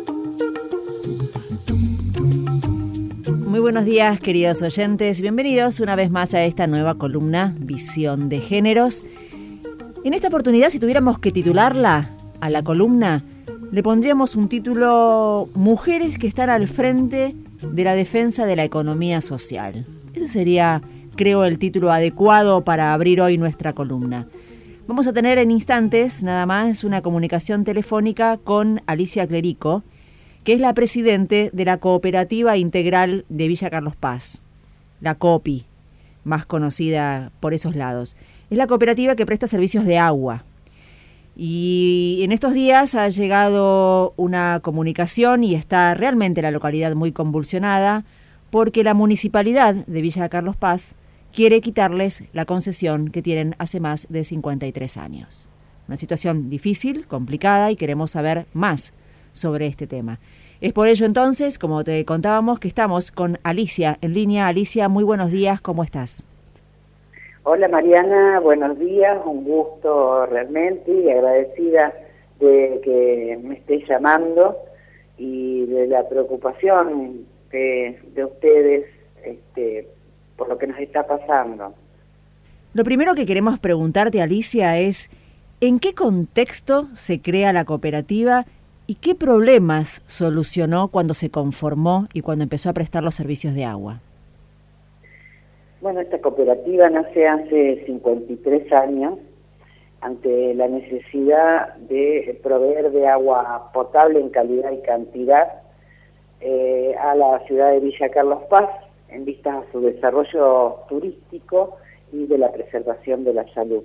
Muy buenos días, queridos oyentes. Bienvenidos una vez más a esta nueva columna, Visión de Géneros. En esta oportunidad, si tuviéramos que titularla a la columna, le pondríamos un título: Mujeres que están al frente de la defensa de la economía social. Ese sería, creo, el título adecuado para abrir hoy nuestra columna. Vamos a tener en instantes, nada más, una comunicación telefónica con Alicia Clerico, que es la presidente de la Cooperativa Integral de Villa Carlos Paz, la COPI, más conocida por esos lados. Es la cooperativa que presta servicios de agua. Y en estos días ha llegado una comunicación y está realmente la localidad muy convulsionada porque la municipalidad de Villa Carlos Paz quiere quitarles la concesión que tienen hace más de cincuenta y tres años. Una situación difícil, complicada, y queremos saber más sobre este tema. Es por ello entonces, como te contábamos, que estamos con Alicia en línea. Alicia, muy buenos días, ¿cómo estás? Hola Mariana, buenos días, un gusto realmente y agradecida de que me estés llamando y de la preocupación de, de ustedes este, por lo que nos está pasando. Lo primero que queremos preguntarte, Alicia, es ¿en qué contexto se crea la cooperativa y qué problemas solucionó cuando se conformó y cuando empezó a prestar los servicios de agua? Bueno, esta cooperativa nace hace cincuenta y tres años ante la necesidad de proveer de agua potable en calidad y cantidad eh, a la ciudad de Villa Carlos Paz en vistas a su desarrollo turístico y de la preservación de la salud.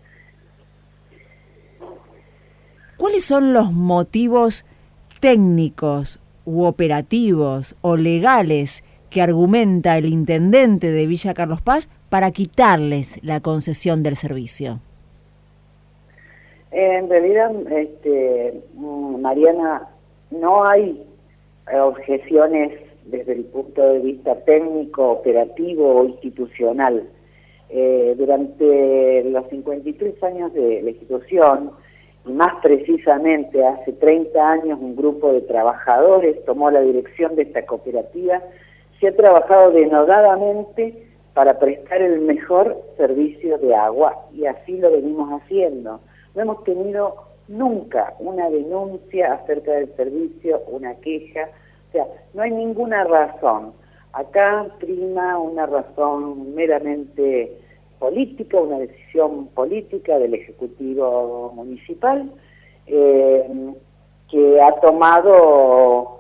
¿Cuáles son los motivos técnicos u operativos o legales que argumenta el intendente de Villa Carlos Paz para quitarles la concesión del servicio? En realidad, este, Mariana, no hay objeciones desde el punto de vista técnico, operativo o institucional. Eh, durante los cincuenta y tres años de la institución, y más precisamente hace treinta años, un grupo de trabajadores tomó la dirección de esta cooperativa. Se ha trabajado denodadamente para prestar el mejor servicio de agua y así lo venimos haciendo. No hemos tenido nunca una denuncia acerca del servicio, una queja, o sea, no hay ninguna razón. Acá prima una razón meramente política, una decisión política del Ejecutivo Municipal eh, que ha tomado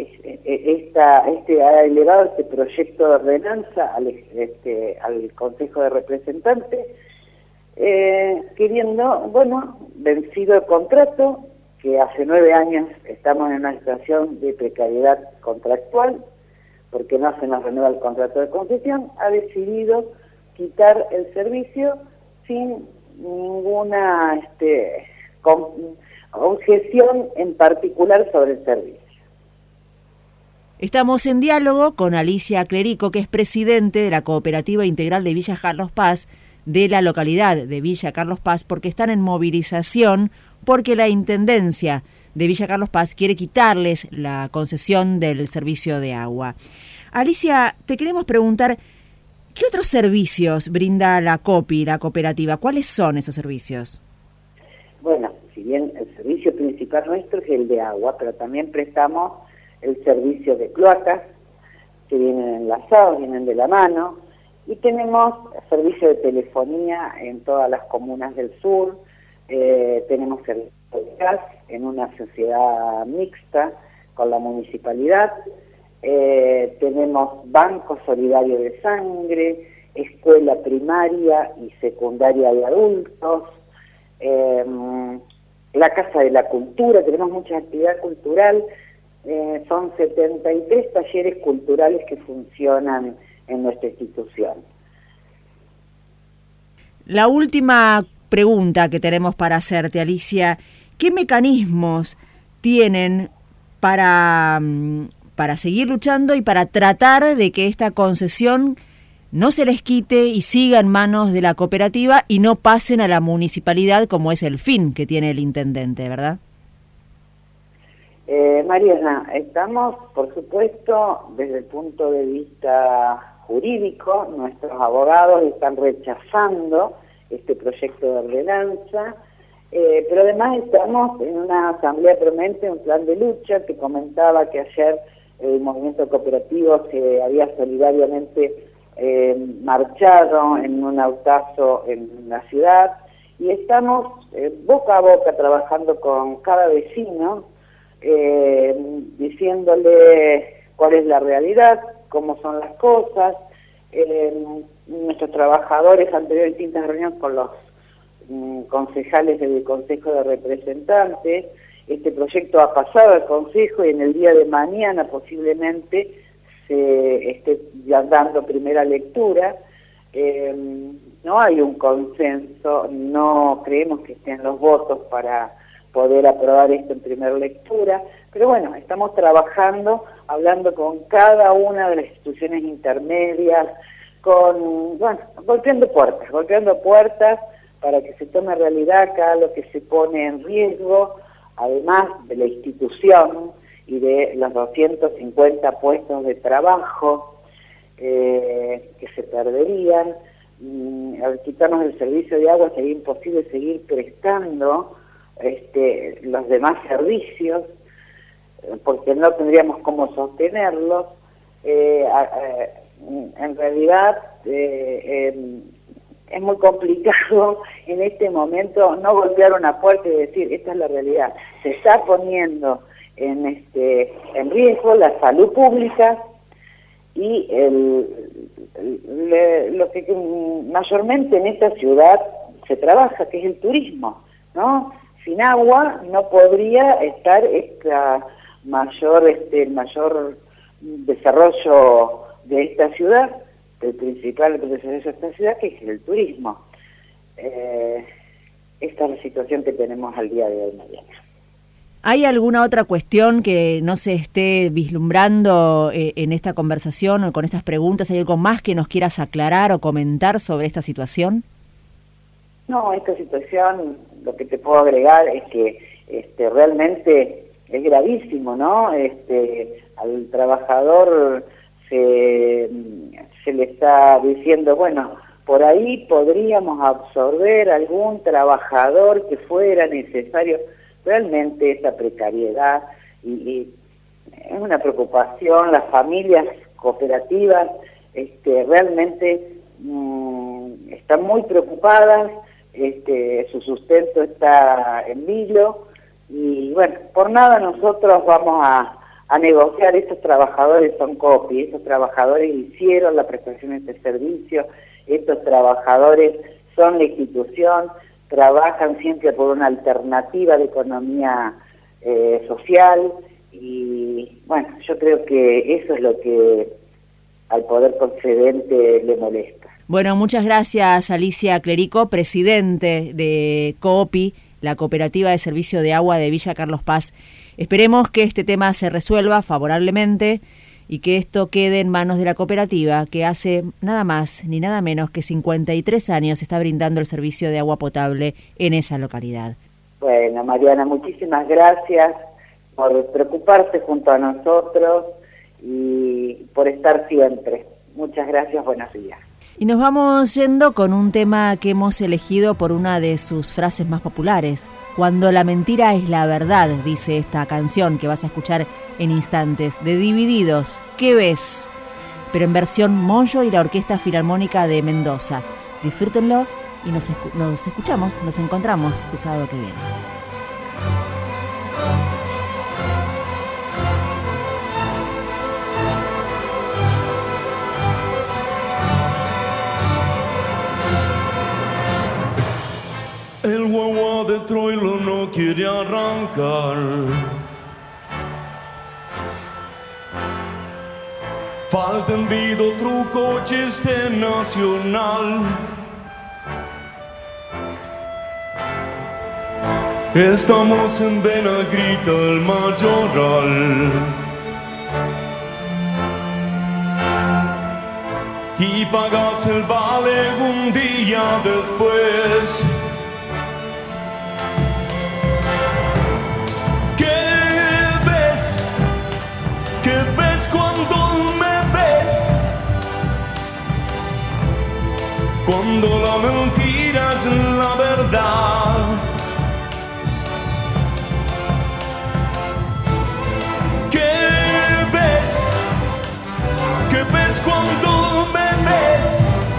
Esta, este, ha elevado este proyecto de ordenanza al, este, al Consejo de Representantes, eh, queriendo, bueno, vencido el contrato, que hace nueve años estamos en una situación de precariedad contractual, porque no se nos renueva el contrato de concesión, ha decidido quitar el servicio sin ninguna este, con, objeción en particular sobre el servicio. Estamos en diálogo con Alicia Clerico, que es presidente de la Cooperativa Integral de Villa Carlos Paz, de la localidad de Villa Carlos Paz, porque están en movilización, porque la Intendencia de Villa Carlos Paz quiere quitarles la concesión del servicio de agua. Alicia, te queremos preguntar, ¿qué otros servicios brinda la COPI, la cooperativa? ¿Cuáles son esos servicios? Bueno, si bien el servicio principal nuestro es el de agua, pero también prestamos el servicio de cloacas, que vienen enlazados, vienen de la mano, y tenemos servicio de telefonía en todas las comunas del sur, eh, tenemos servicio de gas en una sociedad mixta con la municipalidad, eh, tenemos banco solidario de sangre, escuela primaria y secundaria de adultos, eh, la Casa de la Cultura, tenemos mucha actividad cultural. Eh, son setenta y tres talleres culturales que funcionan en nuestra institución. La última pregunta que tenemos para hacerte, Alicia, ¿qué mecanismos tienen para, para seguir luchando y para tratar de que esta concesión no se les quite y siga en manos de la cooperativa y no pasen a la municipalidad, como es el fin que tiene el intendente, ¿verdad? Eh, Mariana, estamos, por supuesto, desde el punto de vista jurídico, nuestros abogados están rechazando este proyecto de ordenanza, eh, pero además estamos en una asamblea permanente, un plan de lucha, que comentaba que ayer el movimiento cooperativo se había solidariamente eh, marchado en un autazo en la ciudad, y estamos eh, boca a boca trabajando con cada vecino, Eh, diciéndole cuál es la realidad, cómo son las cosas. Eh, nuestros trabajadores han tenido distintas reuniones con los mm, concejales del Consejo de Representantes. Este proyecto ha pasado al Consejo y en el día de mañana posiblemente se esté ya dando primera lectura. Eh, no hay un consenso, no creemos que estén los votos para poder aprobar esto en primera lectura. Pero bueno, estamos trabajando, hablando con cada una de las instituciones intermedias, con, bueno, golpeando puertas, golpeando puertas para que se tome realidad acá lo que se pone en riesgo, además de la institución y de los doscientos cincuenta puestos de trabajo eh, que se perderían. Mm, al quitarnos el servicio de agua sería imposible seguir prestando este, los demás servicios, porque no tendríamos cómo sostenerlos. Eh, eh, en realidad eh, eh, es muy complicado en este momento no golpear una puerta y decir, esta es la realidad. Se está poniendo en, este, en riesgo la salud pública y el, el, le, lo que mayormente en esta ciudad se trabaja, que es el turismo, ¿no? Sin agua no podría estar esta mayor, este, el mayor desarrollo de esta ciudad, el principal desarrollo de esta ciudad, que es el turismo. Eh, esta es la situación que tenemos al día de hoy, Mariana. ¿Hay alguna otra cuestión que no se esté vislumbrando eh, en esta conversación o con estas preguntas? ¿Hay algo más que nos quieras aclarar o comentar sobre esta situación? No, esta situación, lo que te puedo agregar es que este, realmente es gravísimo, ¿no? Este, al trabajador se, se le está diciendo, bueno, por ahí podríamos absorber algún trabajador que fuera necesario. Realmente esta precariedad y, y es una preocupación. Las familias cooperativas este, realmente mmm, están muy preocupadas, este, su sustento está en vilo y bueno, por nada nosotros vamos a, a negociar. Estos trabajadores son COPI, estos trabajadores hicieron la prestación de este servicio, estos trabajadores son la institución, trabajan siempre por una alternativa de economía eh, social y bueno, yo creo que eso es lo que al poder concedente le molesta. Bueno, muchas gracias Alicia Clerico, presidente de COOPI, la Cooperativa de Servicio de Agua de Villa Carlos Paz. Esperemos que este tema se resuelva favorablemente y que esto quede en manos de la cooperativa, que hace nada más ni nada menos que cincuenta y tres años está brindando el servicio de agua potable en esa localidad. Bueno, Mariana, muchísimas gracias por preocuparse junto a nosotros y por estar siempre. Muchas gracias, buenos días. Y nos vamos yendo con un tema que hemos elegido por una de sus frases más populares. Cuando la mentira es la verdad, dice esta canción que vas a escuchar en instantes, de Divididos, ¿qué ves? Pero en versión Moyo y la Orquesta Filarmónica de Mendoza. Disfrútenlo y nos, escu- nos escuchamos, nos encontramos el sábado que viene. El guagua de Troilo no quiere arrancar. Falta envido, truco, chiste nacional. Estamos en Benagrita, el Mayoral. Y pagas el vale un día después. ¿Qué ves cuando me ves? Cuando la mentira es la verdad. ¿Qué ves? ¿Qué ves cuando me ves?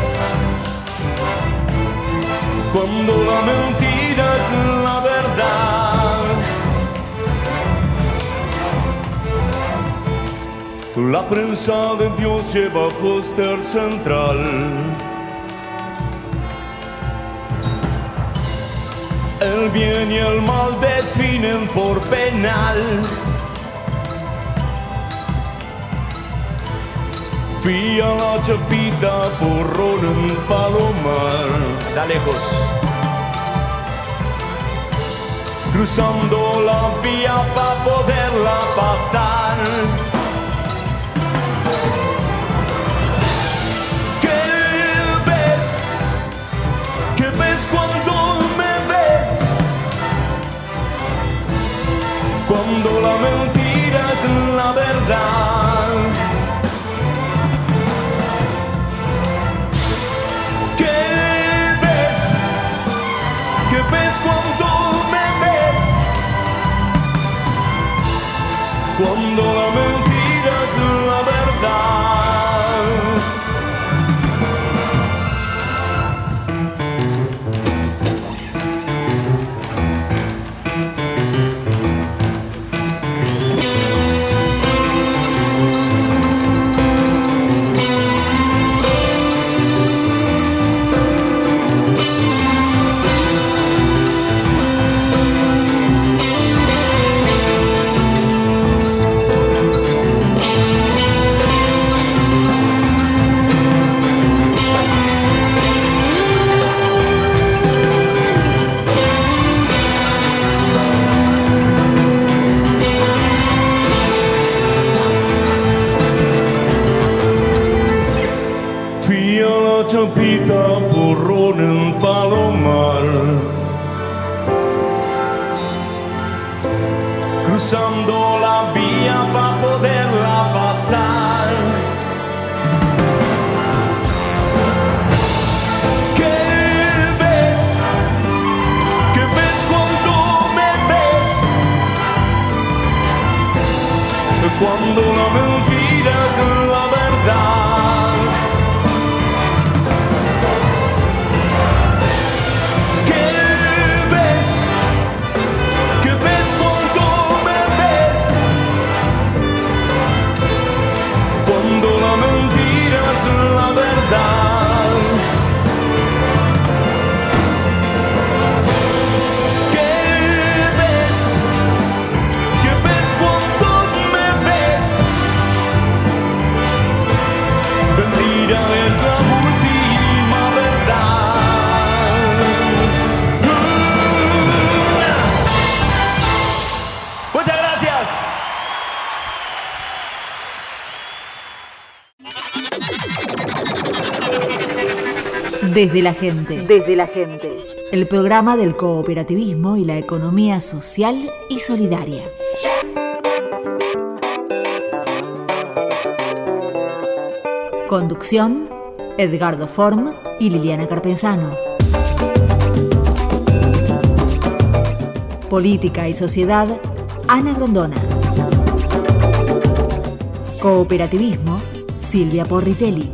Cuando la mentira es la verdad. La prensa de Dios lleva póster central. El bien y el mal definen por penal. Fía la chapita por Roland Palomar. Está lejos. cruzando la vía para poderla pasar. ¿Qué ves? ¿Qué ves cuando me ves? Cuando la mentira es la verdad. ¿Qué ves? ¿Qué ves cuando me ves? Cuando la mentira es la verdad. Champita, porrón en Palomar, cruzando la vía para poderla pasar. ¿Qué ves? ¿Qué ves cuando me ves? Cuando la mentira es la verdad. La verdad. ¿Qué ves? ¿Qué ves cuando me ves? Mentira es la última verdad. Muchas gracias. Desde la gente. Desde la gente. El programa del cooperativismo y la economía social y solidaria. Conducción: Edgardo Form y Liliana Carpenzano. Política y sociedad: Ana Grondona. Cooperativismo: Silvia Porritelli.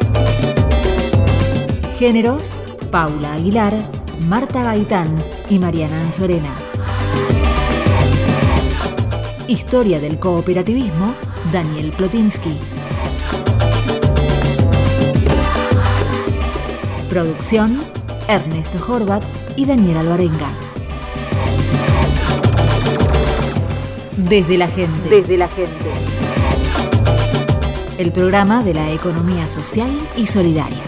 Géneros: Paula Aguilar, Marta Gaitán y Mariana Anzorena. Historia del cooperativismo: Daniel Plotinsky. Producción: Ernesto Horvat y Daniel Alvarenga. Desde la gente. Desde la gente. El programa de la economía social y solidaria.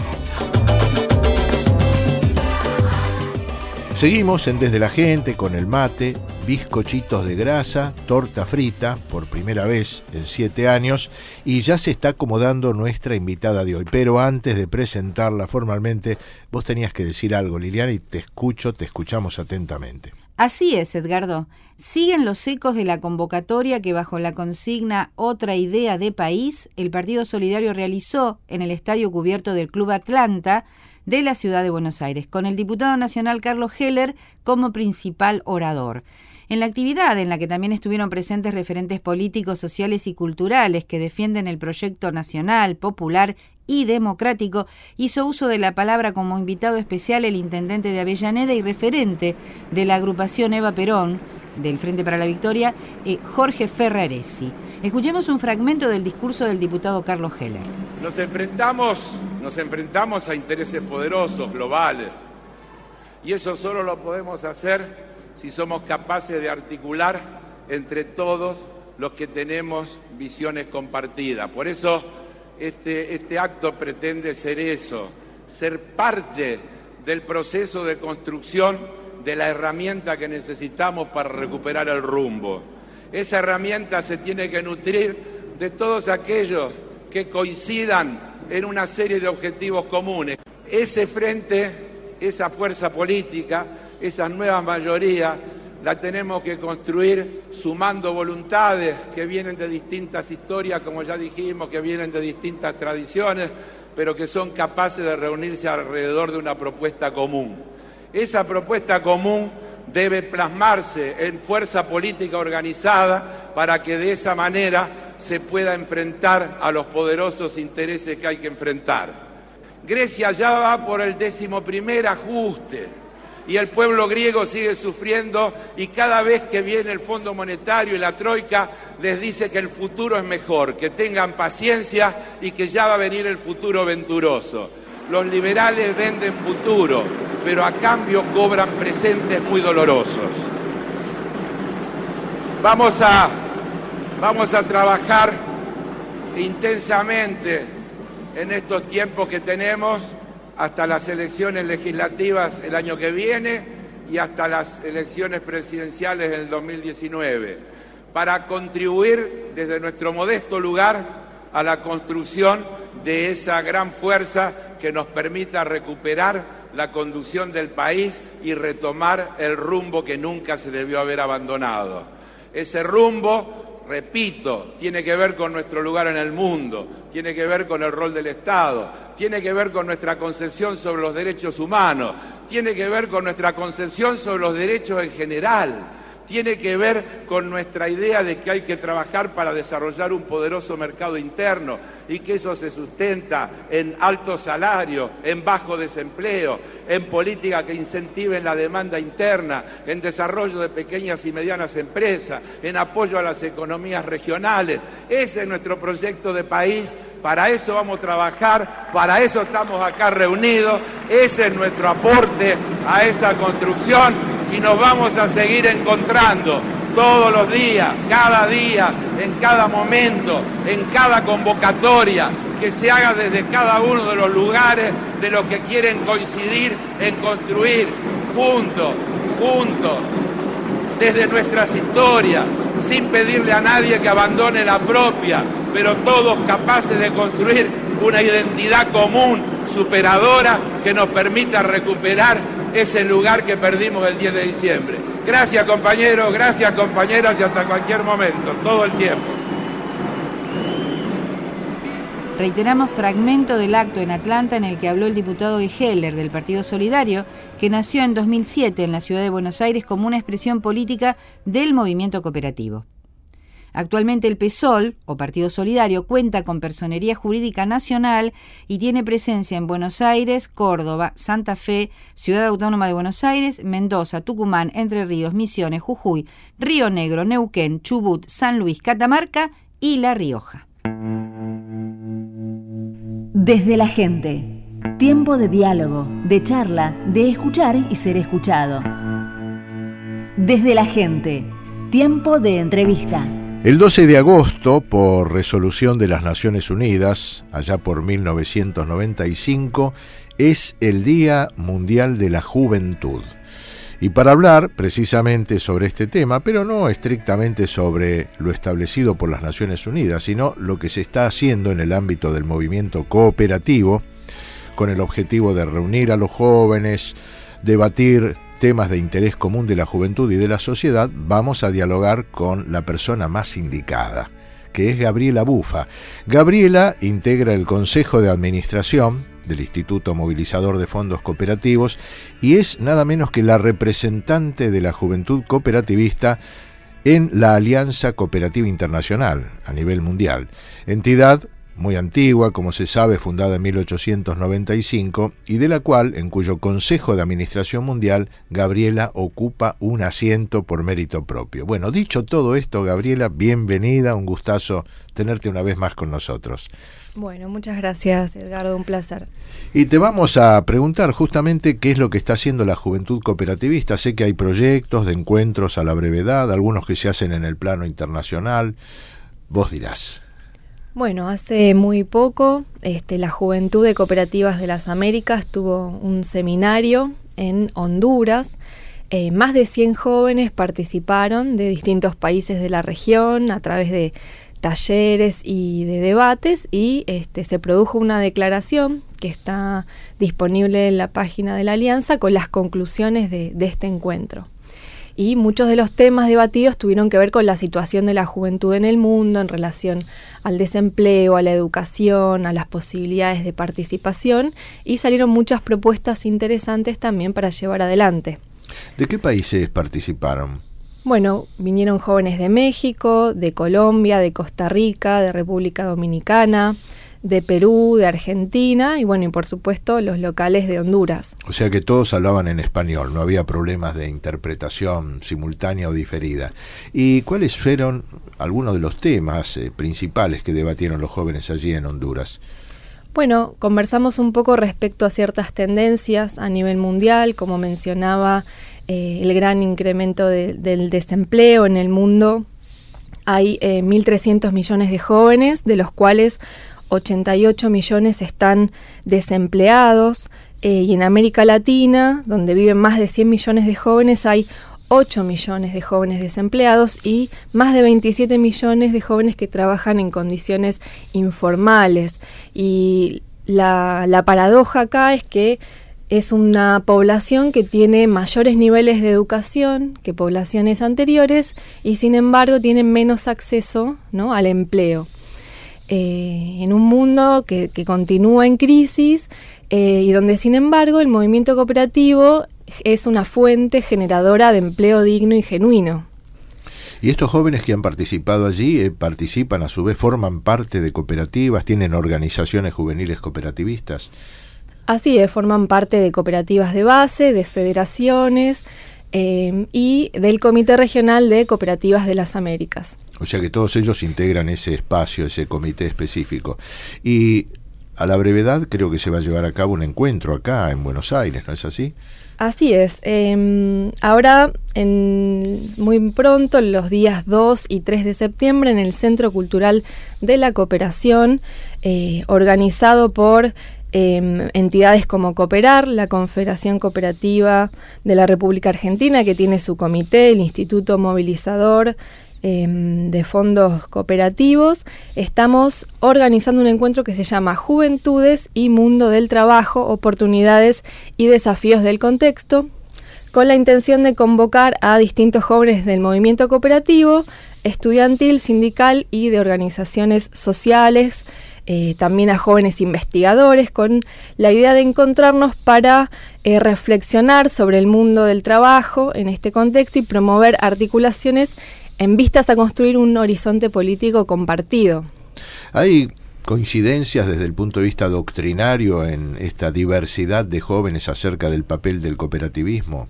Seguimos en Desde la Gente con el mate, bizcochitos de grasa, torta frita, por primera vez en siete años, y ya se está acomodando nuestra invitada de hoy. Pero antes de presentarla formalmente, vos tenías que decir algo, Liliana, y te escucho, te escuchamos atentamente. Así es, Edgardo. Siguen los ecos de la convocatoria que bajo la consigna Otra Idea de País, el Partido Solidario realizó en el estadio cubierto del Club Atlanta de la ciudad de Buenos Aires, con el diputado nacional Carlos Heller como principal orador. En la actividad, en la que también estuvieron presentes referentes políticos, sociales y culturales que defienden el proyecto nacional, popular y democrático, hizo uso de la palabra como invitado especial el intendente de Avellaneda y referente de la agrupación Eva Perón, del Frente para la Victoria, eh, Jorge Ferraresi. Escuchemos un fragmento del discurso del diputado Carlos Heller. Nos enfrentamos, nos enfrentamos a intereses poderosos, globales, y eso solo lo podemos hacer si somos capaces de articular entre todos los que tenemos visiones compartidas. Por eso este, este acto pretende ser eso, ser parte del proceso de construcción de la herramienta que necesitamos para recuperar el rumbo. Esa herramienta se tiene que nutrir de todos aquellos que coincidan en una serie de objetivos comunes. Ese frente, esa fuerza política, esa nueva mayoría, la tenemos que construir sumando voluntades que vienen de distintas historias, como ya dijimos, que vienen de distintas tradiciones, pero que son capaces de reunirse alrededor de una propuesta común. Esa propuesta común debe plasmarse en fuerza política organizada para que de esa manera se pueda enfrentar a los poderosos intereses que hay que enfrentar. Grecia ya va por el décimo primer ajuste y el pueblo griego sigue sufriendo, y cada vez que viene el Fondo Monetario y la Troika les dice que el futuro es mejor, que tengan paciencia y que ya va a venir el futuro venturoso. Los liberales venden futuro, pero a cambio cobran presentes muy dolorosos. Vamos a, vamos a trabajar intensamente en estos tiempos que tenemos hasta las elecciones legislativas el año que viene y hasta las elecciones presidenciales del dos mil diecinueve, para contribuir desde nuestro modesto lugar a la construcción de esa gran fuerza que nos permita recuperar la conducción del país y retomar el rumbo que nunca se debió haber abandonado. Ese rumbo, repito, tiene que ver con nuestro lugar en el mundo, tiene que ver con el rol del Estado, tiene que ver con nuestra concepción sobre los derechos humanos, tiene que ver con nuestra concepción sobre los derechos en general, tiene que ver con nuestra idea de que hay que trabajar para desarrollar un poderoso mercado interno y que eso se sustenta en altos salarios, en bajo desempleo, en políticas que incentiven la demanda interna, en desarrollo de pequeñas y medianas empresas, en apoyo a las economías regionales. Ese es nuestro proyecto de país, para eso vamos a trabajar, para eso estamos acá reunidos, ese es nuestro aporte a esa construcción y nos vamos a seguir encontrando todos los días, cada día, en cada momento, en cada convocatoria, que se haga desde cada uno de los lugares de los que quieren coincidir en construir juntos, juntos, desde nuestras historias, sin pedirle a nadie que abandone la propia, pero todos capaces de construir una identidad común, superadora, que nos permita recuperar ese lugar que perdimos el diez de diciembre. Gracias, compañeros, gracias, compañeras, y hasta cualquier momento, todo el tiempo. Reiteramos fragmento del acto en Atlanta en el que habló el diputado Heller del Partido Solidario, que nació en dos mil siete en la ciudad de Buenos Aires como una expresión política del movimiento cooperativo. Actualmente el PSOL, o Partido Solidario, cuenta con personería jurídica nacional y tiene presencia en Buenos Aires, Córdoba, Santa Fe, Ciudad Autónoma de Buenos Aires, Mendoza, Tucumán, Entre Ríos, Misiones, Jujuy, Río Negro, Neuquén, Chubut, San Luis, Catamarca y La Rioja. Desde la gente. Tiempo de diálogo, de charla, de escuchar y ser escuchado. Desde la gente. Tiempo de entrevista. El doce de agosto, por resolución de las Naciones Unidas, allá por mil novecientos noventa y cinco, es el Día Mundial de la Juventud. Y para hablar precisamente sobre este tema, pero no estrictamente sobre lo establecido por las Naciones Unidas, sino lo que se está haciendo en el ámbito del movimiento cooperativo, con el objetivo de reunir a los jóvenes, debatir temas de interés común de la juventud y de la sociedad, vamos a dialogar con la persona más indicada, que es Gabriela Bufa. Gabriela integra el Consejo de Administración del Instituto Movilizador de Fondos Cooperativos y es nada menos que la representante de la juventud cooperativista en la Alianza Cooperativa Internacional a nivel mundial, entidad muy antigua, como se sabe, fundada en mil ochocientos noventa y cinco, y de la cual, en cuyo Consejo de Administración Mundial, Gabriela ocupa un asiento por mérito propio. Bueno, dicho todo esto, Gabriela, bienvenida, un gustazo tenerte una vez más con nosotros. Bueno, muchas gracias, Edgardo, un placer. Y te vamos a preguntar justamente qué es lo que está haciendo la juventud cooperativista. Sé que hay proyectos de encuentros a la brevedad, algunos que se hacen en el plano internacional. Vos dirás. Bueno, hace muy poco este, la Juventud de Cooperativas de las Américas tuvo un seminario en Honduras Eh, más de cien jóvenes participaron de distintos países de la región a través de talleres y de debates, y este, se produjo una declaración que está disponible en la página de la Alianza con las conclusiones de, de este encuentro. Y muchos de los temas debatidos tuvieron que ver con la situación de la juventud en el mundo en relación al desempleo, a la educación, a las posibilidades de participación, y salieron muchas propuestas interesantes también para llevar adelante. ¿De qué países participaron? Bueno, vinieron jóvenes de México, de Colombia, de Costa Rica, de República Dominicana, de Perú, de Argentina y bueno, y por supuesto los locales de Honduras. O sea que todos hablaban en español, no había problemas de interpretación simultánea o diferida. ¿Y cuáles fueron algunos de los temas eh, principales que debatieron los jóvenes allí en Honduras? Bueno, conversamos un poco respecto a ciertas tendencias a nivel mundial, como mencionaba eh, el gran incremento de, del desempleo en el mundo. Hay eh, mil trescientos millones de jóvenes, de los cuales ochenta y ocho millones están desempleados, eh, y en América Latina, donde viven más de cien millones de jóvenes, hay ocho millones de jóvenes desempleados y más de veintisiete millones de jóvenes que trabajan en condiciones informales. Y la, la paradoja acá es que es una población que tiene mayores niveles de educación que poblaciones anteriores y sin embargo tienen menos acceso, ¿no?, al empleo. Eh, en un mundo que, que continúa en crisis eh, y donde sin embargo el movimiento cooperativo es una fuente generadora de empleo digno y genuino. ¿Y estos jóvenes que han participado allí eh, participan a su vez, forman parte de cooperativas, tienen organizaciones juveniles cooperativistas? Así es, forman parte de cooperativas de base, de federaciones eh, y del Comité Regional de Cooperativas de las Américas. O sea que todos ellos integran ese espacio, ese comité específico. Y a la brevedad creo que se va a llevar a cabo un encuentro acá en Buenos Aires, ¿no es así? Así es. Eh, ahora, en, muy pronto, los días dos y tres de septiembre, en el Centro Cultural de la Cooperación, eh, organizado por eh, entidades como Cooperar, la Confederación Cooperativa de la República Argentina, que tiene su comité, el Instituto Movilizador de Fondos Cooperativos, estamos organizando un encuentro que se llama Juventudes y Mundo del Trabajo, Oportunidades y Desafíos del Contexto, con la intención de convocar a distintos jóvenes del movimiento cooperativo, estudiantil, sindical y de organizaciones sociales, eh, también a jóvenes investigadores, con la idea de encontrarnos para eh, reflexionar sobre el mundo del trabajo en este contexto y promover articulaciones en vistas a construir un horizonte político compartido. ¿Hay coincidencias desde el punto de vista doctrinario en esta diversidad de jóvenes acerca del papel del cooperativismo?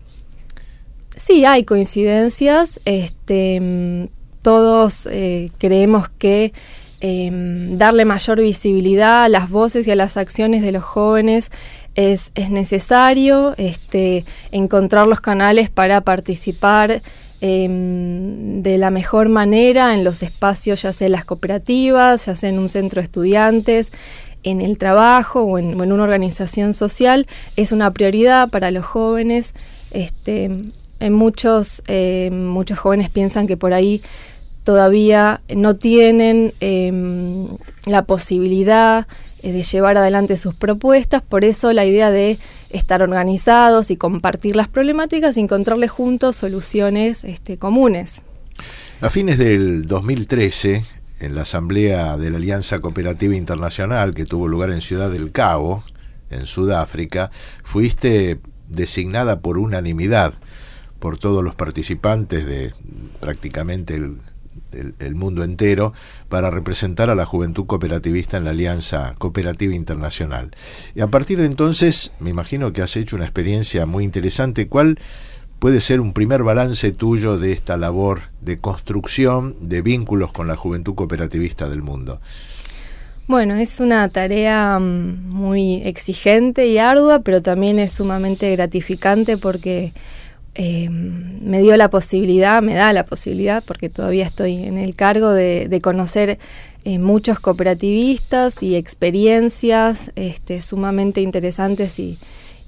Sí, hay coincidencias. Este, todos eh, creemos que eh, darle mayor visibilidad a las voces y a las acciones de los jóvenes es, es necesario, este, encontrar los canales para participar Eh, de la mejor manera en los espacios, ya sea en las cooperativas, ya sea en un centro de estudiantes, en el trabajo o en, o en una organización social, es una prioridad para los jóvenes. Este, en muchos, eh, muchos jóvenes piensan que por ahí todavía no tienen eh, la posibilidad de llevar adelante sus propuestas, por eso la idea de estar organizados y compartir las problemáticas y encontrarle juntos soluciones este, comunes. A fines del dos mil trece, en la Asamblea de la Alianza Cooperativa Internacional, que tuvo lugar en Ciudad del Cabo, en Sudáfrica, fuiste designada por unanimidad por todos los participantes de prácticamente el El, el mundo entero para representar a la juventud cooperativista en la Alianza Cooperativa Internacional. Y a partir de entonces, me imagino que has hecho una experiencia muy interesante. ¿Cuál puede ser un primer balance tuyo de esta labor de construcción de vínculos con la juventud cooperativista del mundo? Bueno, es una tarea muy exigente y ardua, pero también es sumamente gratificante porque Eh, me dio la posibilidad, me da la posibilidad, porque todavía estoy en el cargo de, de conocer eh, muchos cooperativistas y experiencias este, sumamente interesantes y,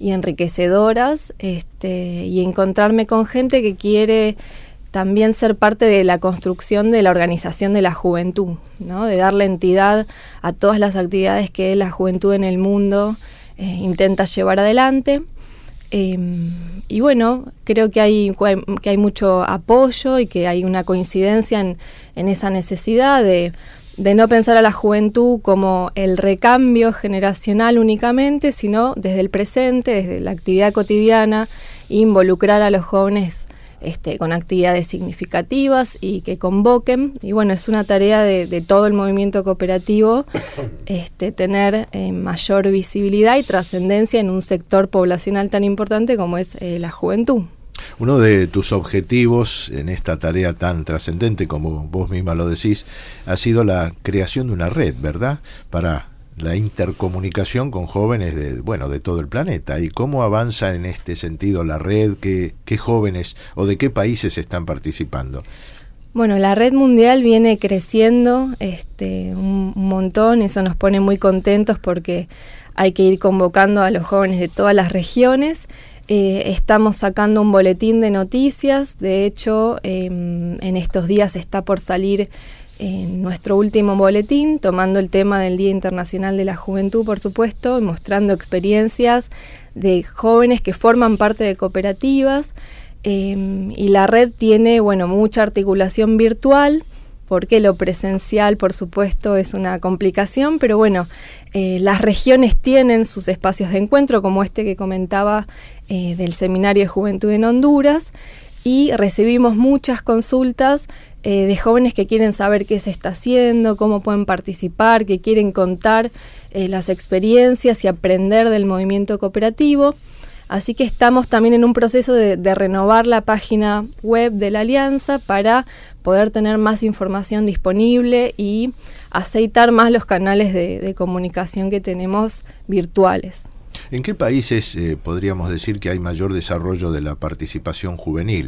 y enriquecedoras, este, y encontrarme con gente que quiere también ser parte de la construcción de la organización de la juventud, ¿no? De darle entidad a todas las actividades que la juventud en el mundo eh, intenta llevar adelante. Eh, y bueno, creo que hay, que hay mucho apoyo y que hay una coincidencia en, en esa necesidad de, de no pensar a la juventud como el recambio generacional únicamente, sino desde el presente, desde la actividad cotidiana, involucrar a los jóvenes Este, con actividades significativas y que convoquen. Y bueno, es una tarea de, de todo el movimiento cooperativo este, tener eh, mayor visibilidad y trascendencia en un sector poblacional tan importante como es eh, la juventud. Uno de tus objetivos en esta tarea tan trascendente, como vos misma lo decís, ha sido la creación de una red, ¿verdad?, para la intercomunicación con jóvenes de, bueno, de todo el planeta. ¿Y cómo avanza en este sentido la red? ¿Qué, qué jóvenes o de qué países están participando? Bueno, la red mundial viene creciendo este, un, un montón, eso nos pone muy contentos porque hay que ir convocando a los jóvenes de todas las regiones. Eh, estamos sacando un boletín de noticias, de hecho eh, en estos días está por salir en nuestro último boletín, tomando el tema del Día Internacional de la Juventud, por supuesto, y mostrando experiencias de jóvenes que forman parte de cooperativas, eh, y la red tiene, bueno, mucha articulación virtual, porque lo presencial, por supuesto, es una complicación, pero bueno, eh, las regiones tienen sus espacios de encuentro, como este que comentaba eh, del Seminario de Juventud en Honduras, y recibimos muchas consultas eh, de jóvenes que quieren saber qué se está haciendo, cómo pueden participar, que quieren contar eh, las experiencias y aprender del movimiento cooperativo. Así que estamos también en un proceso de, de renovar la página web de la Alianza para poder tener más información disponible y aceitar más los canales de, de comunicación que tenemos virtuales. ¿En qué países eh, podríamos decir que hay mayor desarrollo de la participación juvenil?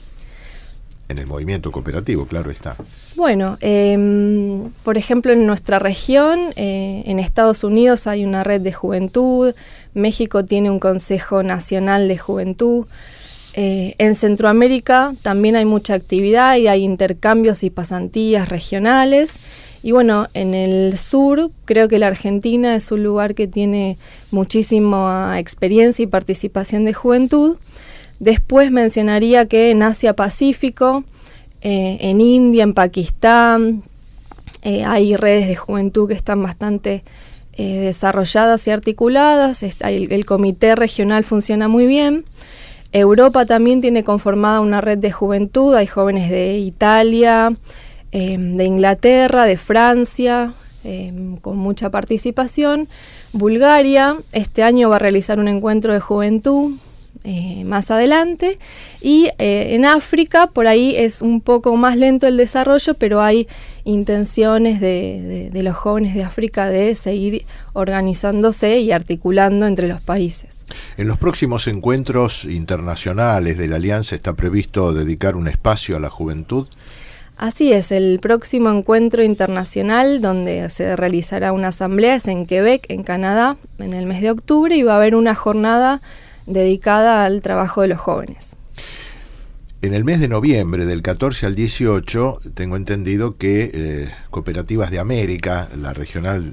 En el movimiento cooperativo, claro está. Bueno, eh, por ejemplo, en nuestra región, eh, en Estados Unidos hay una red de juventud, México tiene un Consejo Nacional de Juventud, eh, en Centroamérica también hay mucha actividad y hay intercambios y pasantías regionales. Y bueno, en el sur creo que la Argentina es un lugar que tiene muchísima experiencia y participación de juventud. Después mencionaría que en Asia Pacífico, eh, en India, en Pakistán, eh, hay redes de juventud que están bastante eh, desarrolladas y articuladas. Está, el, el comité regional funciona muy bien. Europa también tiene conformada una red de juventud. Hay jóvenes de Italia, eh, de Inglaterra, de Francia, eh, con mucha participación. Bulgaria este año va a realizar un encuentro de juventud Eh, más adelante, y eh, en África por ahí es un poco más lento el desarrollo, pero hay intenciones de, de, de los jóvenes de África de seguir organizándose y articulando entre los países. En los próximos encuentros internacionales de la Alianza está previsto dedicar un espacio a la juventud. Así es, el próximo encuentro internacional donde se realizará una asamblea es en Quebec, en Canadá, en el mes de octubre, y va a haber una jornada dedicada al trabajo de los jóvenes. En el mes de noviembre, del catorce al dieciocho, tengo entendido que eh, Cooperativas de América, la regional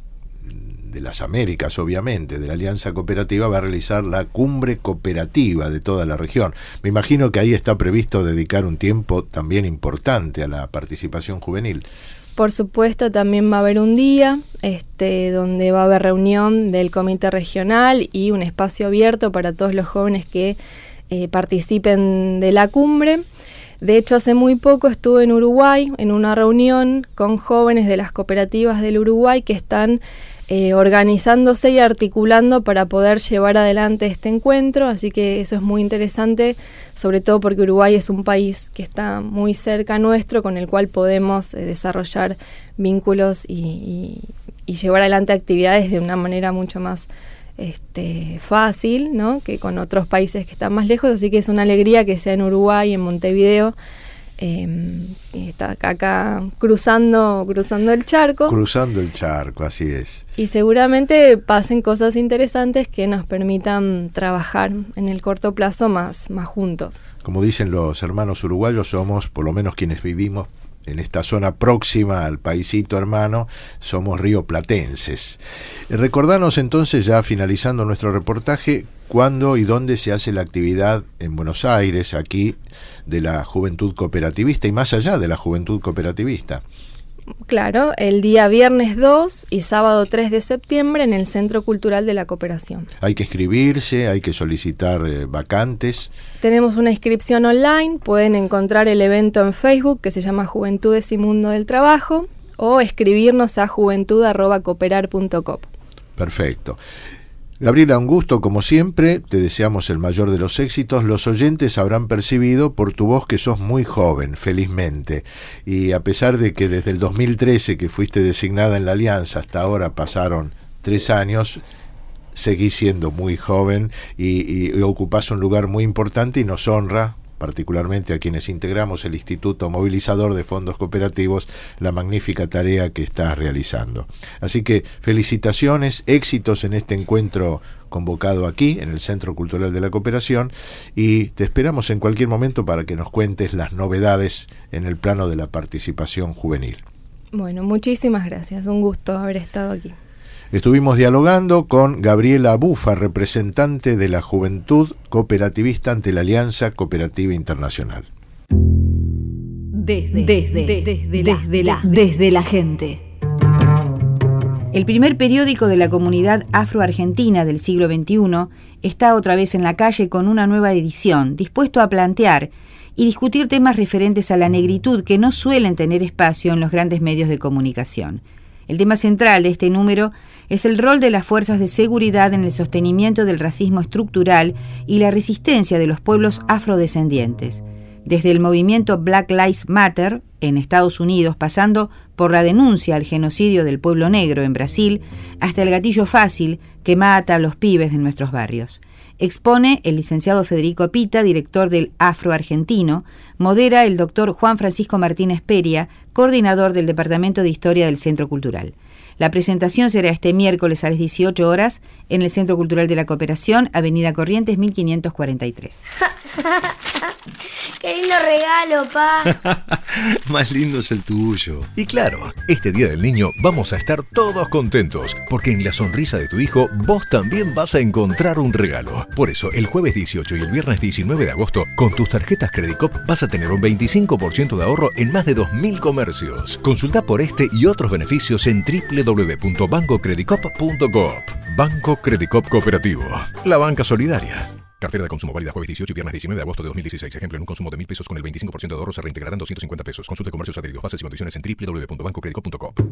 de las Américas, obviamente, de la Alianza Cooperativa, va a realizar la cumbre cooperativa de toda la región. Me imagino que ahí está previsto dedicar un tiempo también importante a la participación juvenil. Por supuesto, también va a haber un día este, donde va a haber reunión del comité regional y un espacio abierto para todos los jóvenes que eh, participen de la cumbre. De hecho, hace muy poco estuve en Uruguay en una reunión con jóvenes de las cooperativas del Uruguay que están eh, organizándose y articulando para poder llevar adelante este encuentro, así que eso es muy interesante, sobre todo porque Uruguay es un país que está muy cerca nuestro, con el cual podemos eh, desarrollar vínculos y, y, y llevar adelante actividades de una manera mucho más este, fácil, ¿no?, que con otros países que están más lejos, así que es una alegría que sea en Uruguay, en Montevideo, Eh, está acá, acá cruzando, cruzando el charco. Cruzando el charco, así es. Y seguramente pasen cosas interesantes que nos permitan trabajar en el corto plazo más, más juntos. Como dicen los hermanos uruguayos, somos, por lo menos quienes vivimos en esta zona próxima al paisito hermano, somos rioplatenses. Recordanos entonces, ya finalizando nuestro reportaje, cuándo y dónde se hace la actividad en Buenos Aires, aquí, de la Juventud Cooperativista y más allá de la Juventud Cooperativista. Claro, el día viernes dos y sábado tres de septiembre en el Centro Cultural de la Cooperación. Hay que inscribirse, hay que solicitar eh, vacantes. Tenemos una inscripción online, pueden encontrar el evento en Facebook que se llama Juventudes y Mundo del Trabajo o escribirnos a juventud arroba cooperar punto com. Perfecto. Gabriela, un gusto como siempre, te deseamos el mayor de los éxitos. Los oyentes habrán percibido por tu voz que sos muy joven, felizmente, y a pesar de que desde el dos mil trece que fuiste designada en la Alianza hasta ahora pasaron tres años, seguís siendo muy joven y, y ocupás un lugar muy importante y nos honra, particularmente a quienes integramos el Instituto Movilizador de Fondos Cooperativos, la magnífica tarea que estás realizando. Así que felicitaciones, éxitos en este encuentro convocado aquí, en el Centro Cultural de la Cooperación, y te esperamos en cualquier momento para que nos cuentes las novedades en el plano de la participación juvenil. Bueno, muchísimas gracias, un gusto haber estado aquí. Estuvimos dialogando con Gabriela Bufa, representante de la Juventud Cooperativista ante la Alianza Cooperativa Internacional. Desde, desde, desde, la, desde, la, desde la gente. El primer periódico de la comunidad afroargentina del siglo veintiuno está otra vez en la calle con una nueva edición, dispuesto a plantear y discutir temas referentes a la negritud que no suelen tener espacio en los grandes medios de comunicación. El tema central de este número es el rol de las fuerzas de seguridad en el sostenimiento del racismo estructural y la resistencia de los pueblos afrodescendientes. Desde el movimiento Black Lives Matter en Estados Unidos, pasando por la denuncia al genocidio del pueblo negro en Brasil, hasta el gatillo fácil que mata a los pibes de nuestros barrios. Expone el licenciado Federico Pita, director del Afro Argentino, modera el doctor Juan Francisco Martínez Peria, coordinador del Departamento de Historia del Centro Cultural. La presentación será este miércoles a las dieciocho horas en el Centro Cultural de la Cooperación, Avenida Corrientes mil quinientos cuarenta y tres. ¡Qué lindo regalo, pa! Más lindo es el tuyo. Y claro, este Día del Niño vamos a estar todos contentos, porque en la sonrisa de tu hijo vos también vas a encontrar un regalo. Por eso, el jueves dieciocho y el viernes diecinueve de agosto, con tus tarjetas Credicop vas a tener un veinticinco por ciento de ahorro en más de dos mil comercios. Consulta por este y otros beneficios en doble u doble u doble u punto banco credicop punto coop. Banco Credicop Cooperativo, la banca solidaria. Cartera de consumo válida jueves dieciocho y viernes diecinueve de agosto de dos mil dieciséis. Ejemplo, en un consumo de mil pesos con el veinticinco por ciento de ahorro se reintegrarán doscientos cincuenta pesos. Consulte comercios adheridos, bases y condiciones en doble u doble u doble u punto banco credicop punto coop.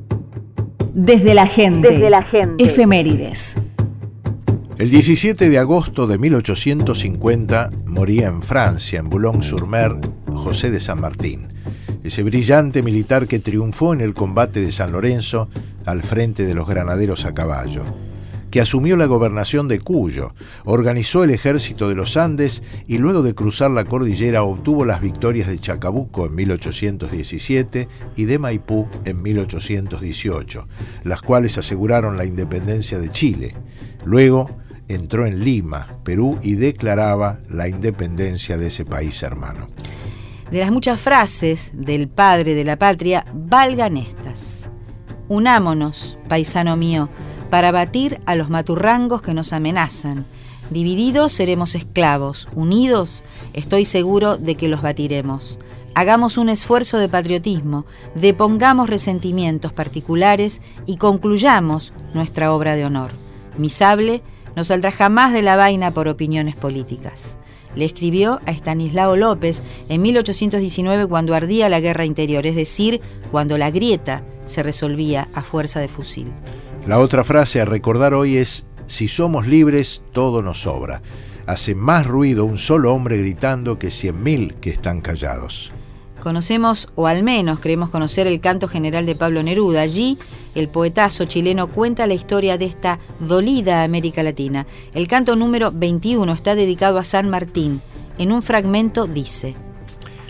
Desde la gente. Desde la gente. Efemérides. El diecisiete de agosto de mil ochocientos cincuenta moría en Francia, en Boulogne-sur-Mer, José de San Martín, ese brillante militar que triunfó en el combate de San Lorenzo al frente de los granaderos a caballo, que asumió la gobernación de Cuyo, organizó el ejército de los Andes y luego de cruzar la cordillera obtuvo las victorias de Chacabuco en mil ochocientos diecisiete y de Maipú en mil ochocientos dieciocho, las cuales aseguraron la independencia de Chile. Luego entró en Lima, Perú, y declaraba la independencia de ese país hermano. De las muchas frases del padre de la patria, valgan estas: unámonos, paisano mío, para batir a los maturrangos que nos amenazan. Divididos seremos esclavos, unidos estoy seguro de que los batiremos. Hagamos un esfuerzo de patriotismo, depongamos resentimientos particulares y concluyamos nuestra obra de honor. Mi sable no saldrá jamás de la vaina por opiniones políticas. Le escribió a Estanislao López en mil ochocientos diecinueve cuando ardía la guerra interior, es decir, cuando la grieta se resolvía a fuerza de fusil. La otra frase a recordar hoy es: si somos libres, todo nos sobra. Hace más ruido un solo hombre gritando que cien mil que están callados. Conocemos, o al menos creemos conocer, el canto general de Pablo Neruda. Allí, el poetazo chileno cuenta la historia de esta dolida América Latina. El canto número veintiuno está dedicado a San Martín. En un fragmento dice: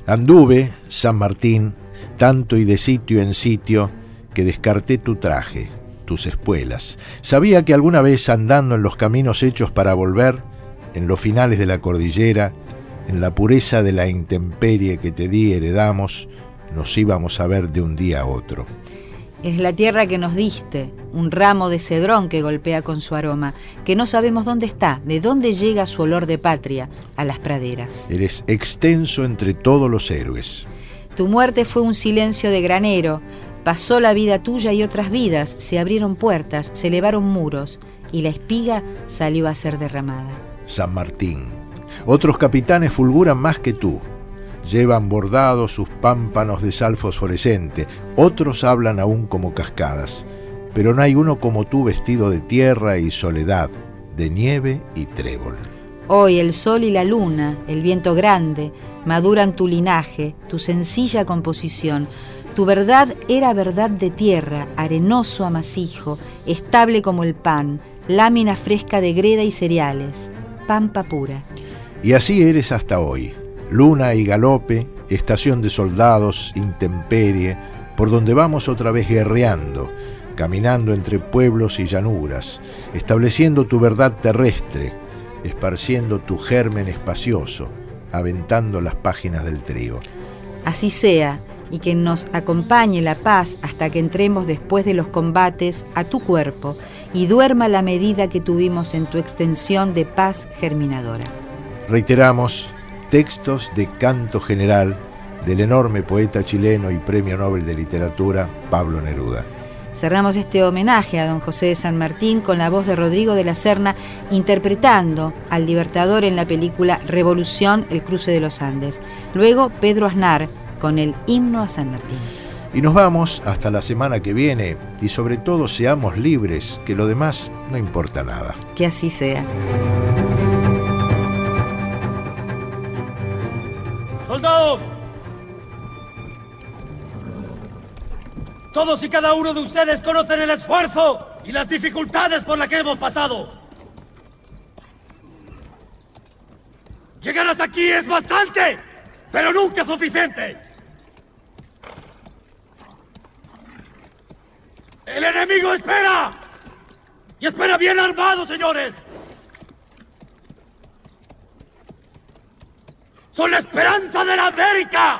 Anduve, San Martín, tanto y de sitio en sitio, que descarté tu traje, tus espuelas. Sabía que alguna vez andando en los caminos hechos para volver, en los finales de la cordillera, en la pureza de la intemperie que te di heredamos, nos íbamos a ver de un día a otro. Es la tierra que nos diste, un ramo de cedrón que golpea con su aroma, que no sabemos dónde está, de dónde llega su olor de patria, a las praderas. Eres extenso entre todos los héroes. Tu muerte fue un silencio de granero, pasó la vida tuya y otras vidas, se abrieron puertas, se elevaron muros, y la espiga salió a ser derramada. San Martín, otros capitanes fulguran más que tú. Llevan bordados sus pámpanos de sal fosforescente, otros hablan aún como cascadas, pero no hay uno como tú vestido de tierra y soledad, de nieve y trébol. Hoy el sol y la luna, el viento grande, maduran tu linaje, tu sencilla composición. Tu verdad era verdad de tierra, arenoso amasijo, estable como el pan, lámina fresca de greda y cereales, pampa pura. Y así eres hasta hoy. Luna y galope, estación de soldados, intemperie, por donde vamos otra vez guerreando, caminando entre pueblos y llanuras, estableciendo tu verdad terrestre, esparciendo tu germen espacioso, aventando las páginas del trigo. Así sea, y que nos acompañe la paz hasta que entremos después de los combates a tu cuerpo y duerma la medida que tuvimos en tu extensión de paz germinadora. Reiteramos, textos de canto general del enorme poeta chileno y Premio Nobel de Literatura, Pablo Neruda. Cerramos este homenaje a don José de San Martín con la voz de Rodrigo de la Serna interpretando al Libertador en la película Revolución, el cruce de los Andes. Luego Pedro Aznar con el himno a San Martín. Y nos vamos hasta la semana que viene y sobre todo seamos libres, que lo demás no importa nada. Que así sea. ¡Soldados! Todos y cada uno de ustedes conocen el esfuerzo y las dificultades por las que hemos pasado. Llegar hasta aquí es bastante, pero nunca suficiente. El enemigo espera, y espera bien armado, señores. Son la esperanza de la América.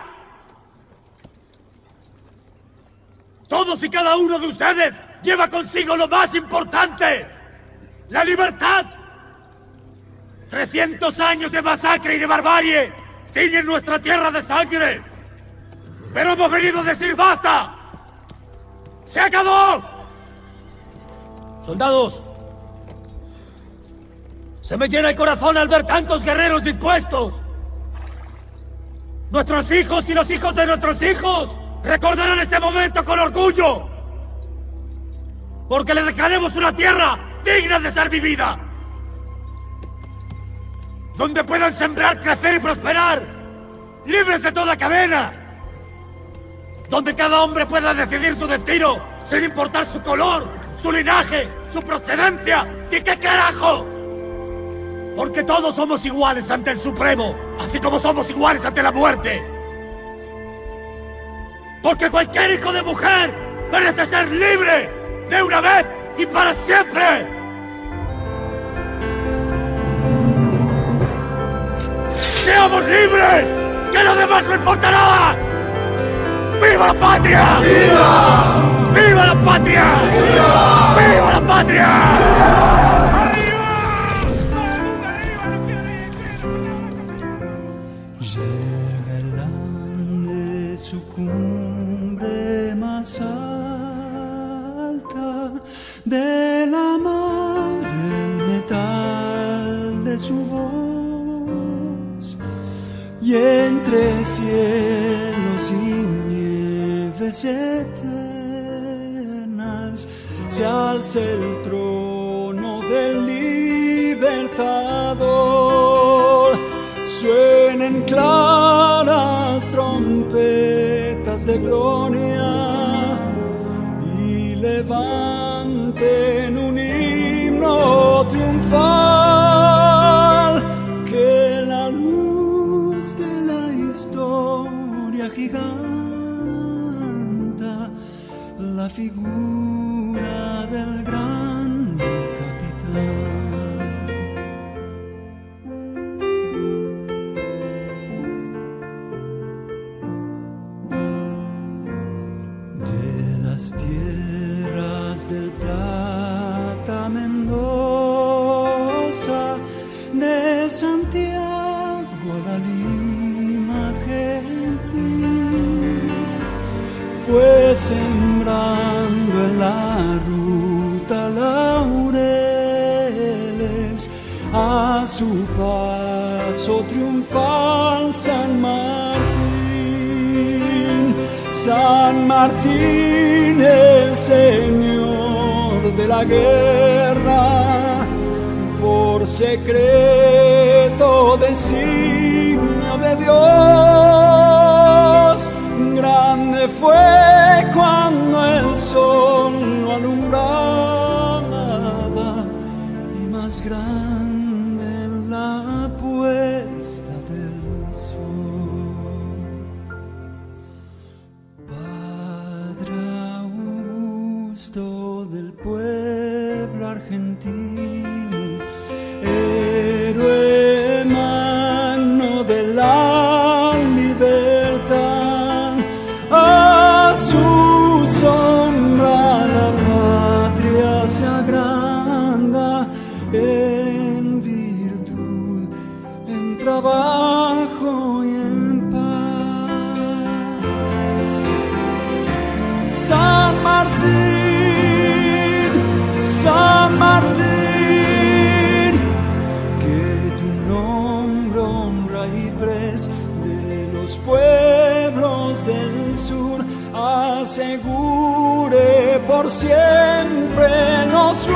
Todos y cada uno de ustedes lleva consigo lo más importante, la libertad. trescientos años de masacre y de barbarie tiñen nuestra tierra de sangre. Pero hemos venido a decir basta. ¡Se acabó! Soldados, se me llena el corazón al ver tantos guerreros dispuestos. Nuestros hijos y los hijos de nuestros hijos recordarán este momento con orgullo, porque le dejaremos una tierra digna de ser vivida, donde puedan sembrar, crecer y prosperar, libres de toda cadena, donde cada hombre pueda decidir su destino sin importar su color, su linaje, su procedencia, ni qué carajo. Porque todos somos iguales ante el Supremo, así como somos iguales ante la muerte. Porque cualquier hijo de mujer merece ser libre de una vez y para siempre. ¡Seamos libres! ¡Que lo demás no importa nada! ¡Viva la patria! ¡Viva! ¡Viva la patria! ¡Viva! ¡Viva la patria! Su cumbre más alta, del amable metal de su voz, y entre cielos y nieves eternas se alza el trono del libertador. Suenen claras trompetas de gloria y levanten un himno triunfal, que la luz de la historia sembrando en la ruta laureles, a su paso triunfal San Martín, San Martín el Señor de la guerra, por secreto designio de Dios, grande fue cuando el sol lo alumbraba y más grande la puesta del sol. Padre Augusto del pueblo argentino, héroe mano de la libertad, a su sombra la patria se agranda, en virtud, en trabajo y en paz. San Martín, San Martín, de los pueblos del sur, asegure por siempre los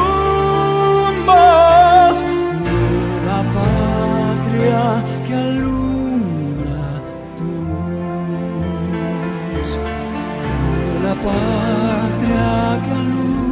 rumbos de la patria que alumbra tu luz, de la patria que alumbra.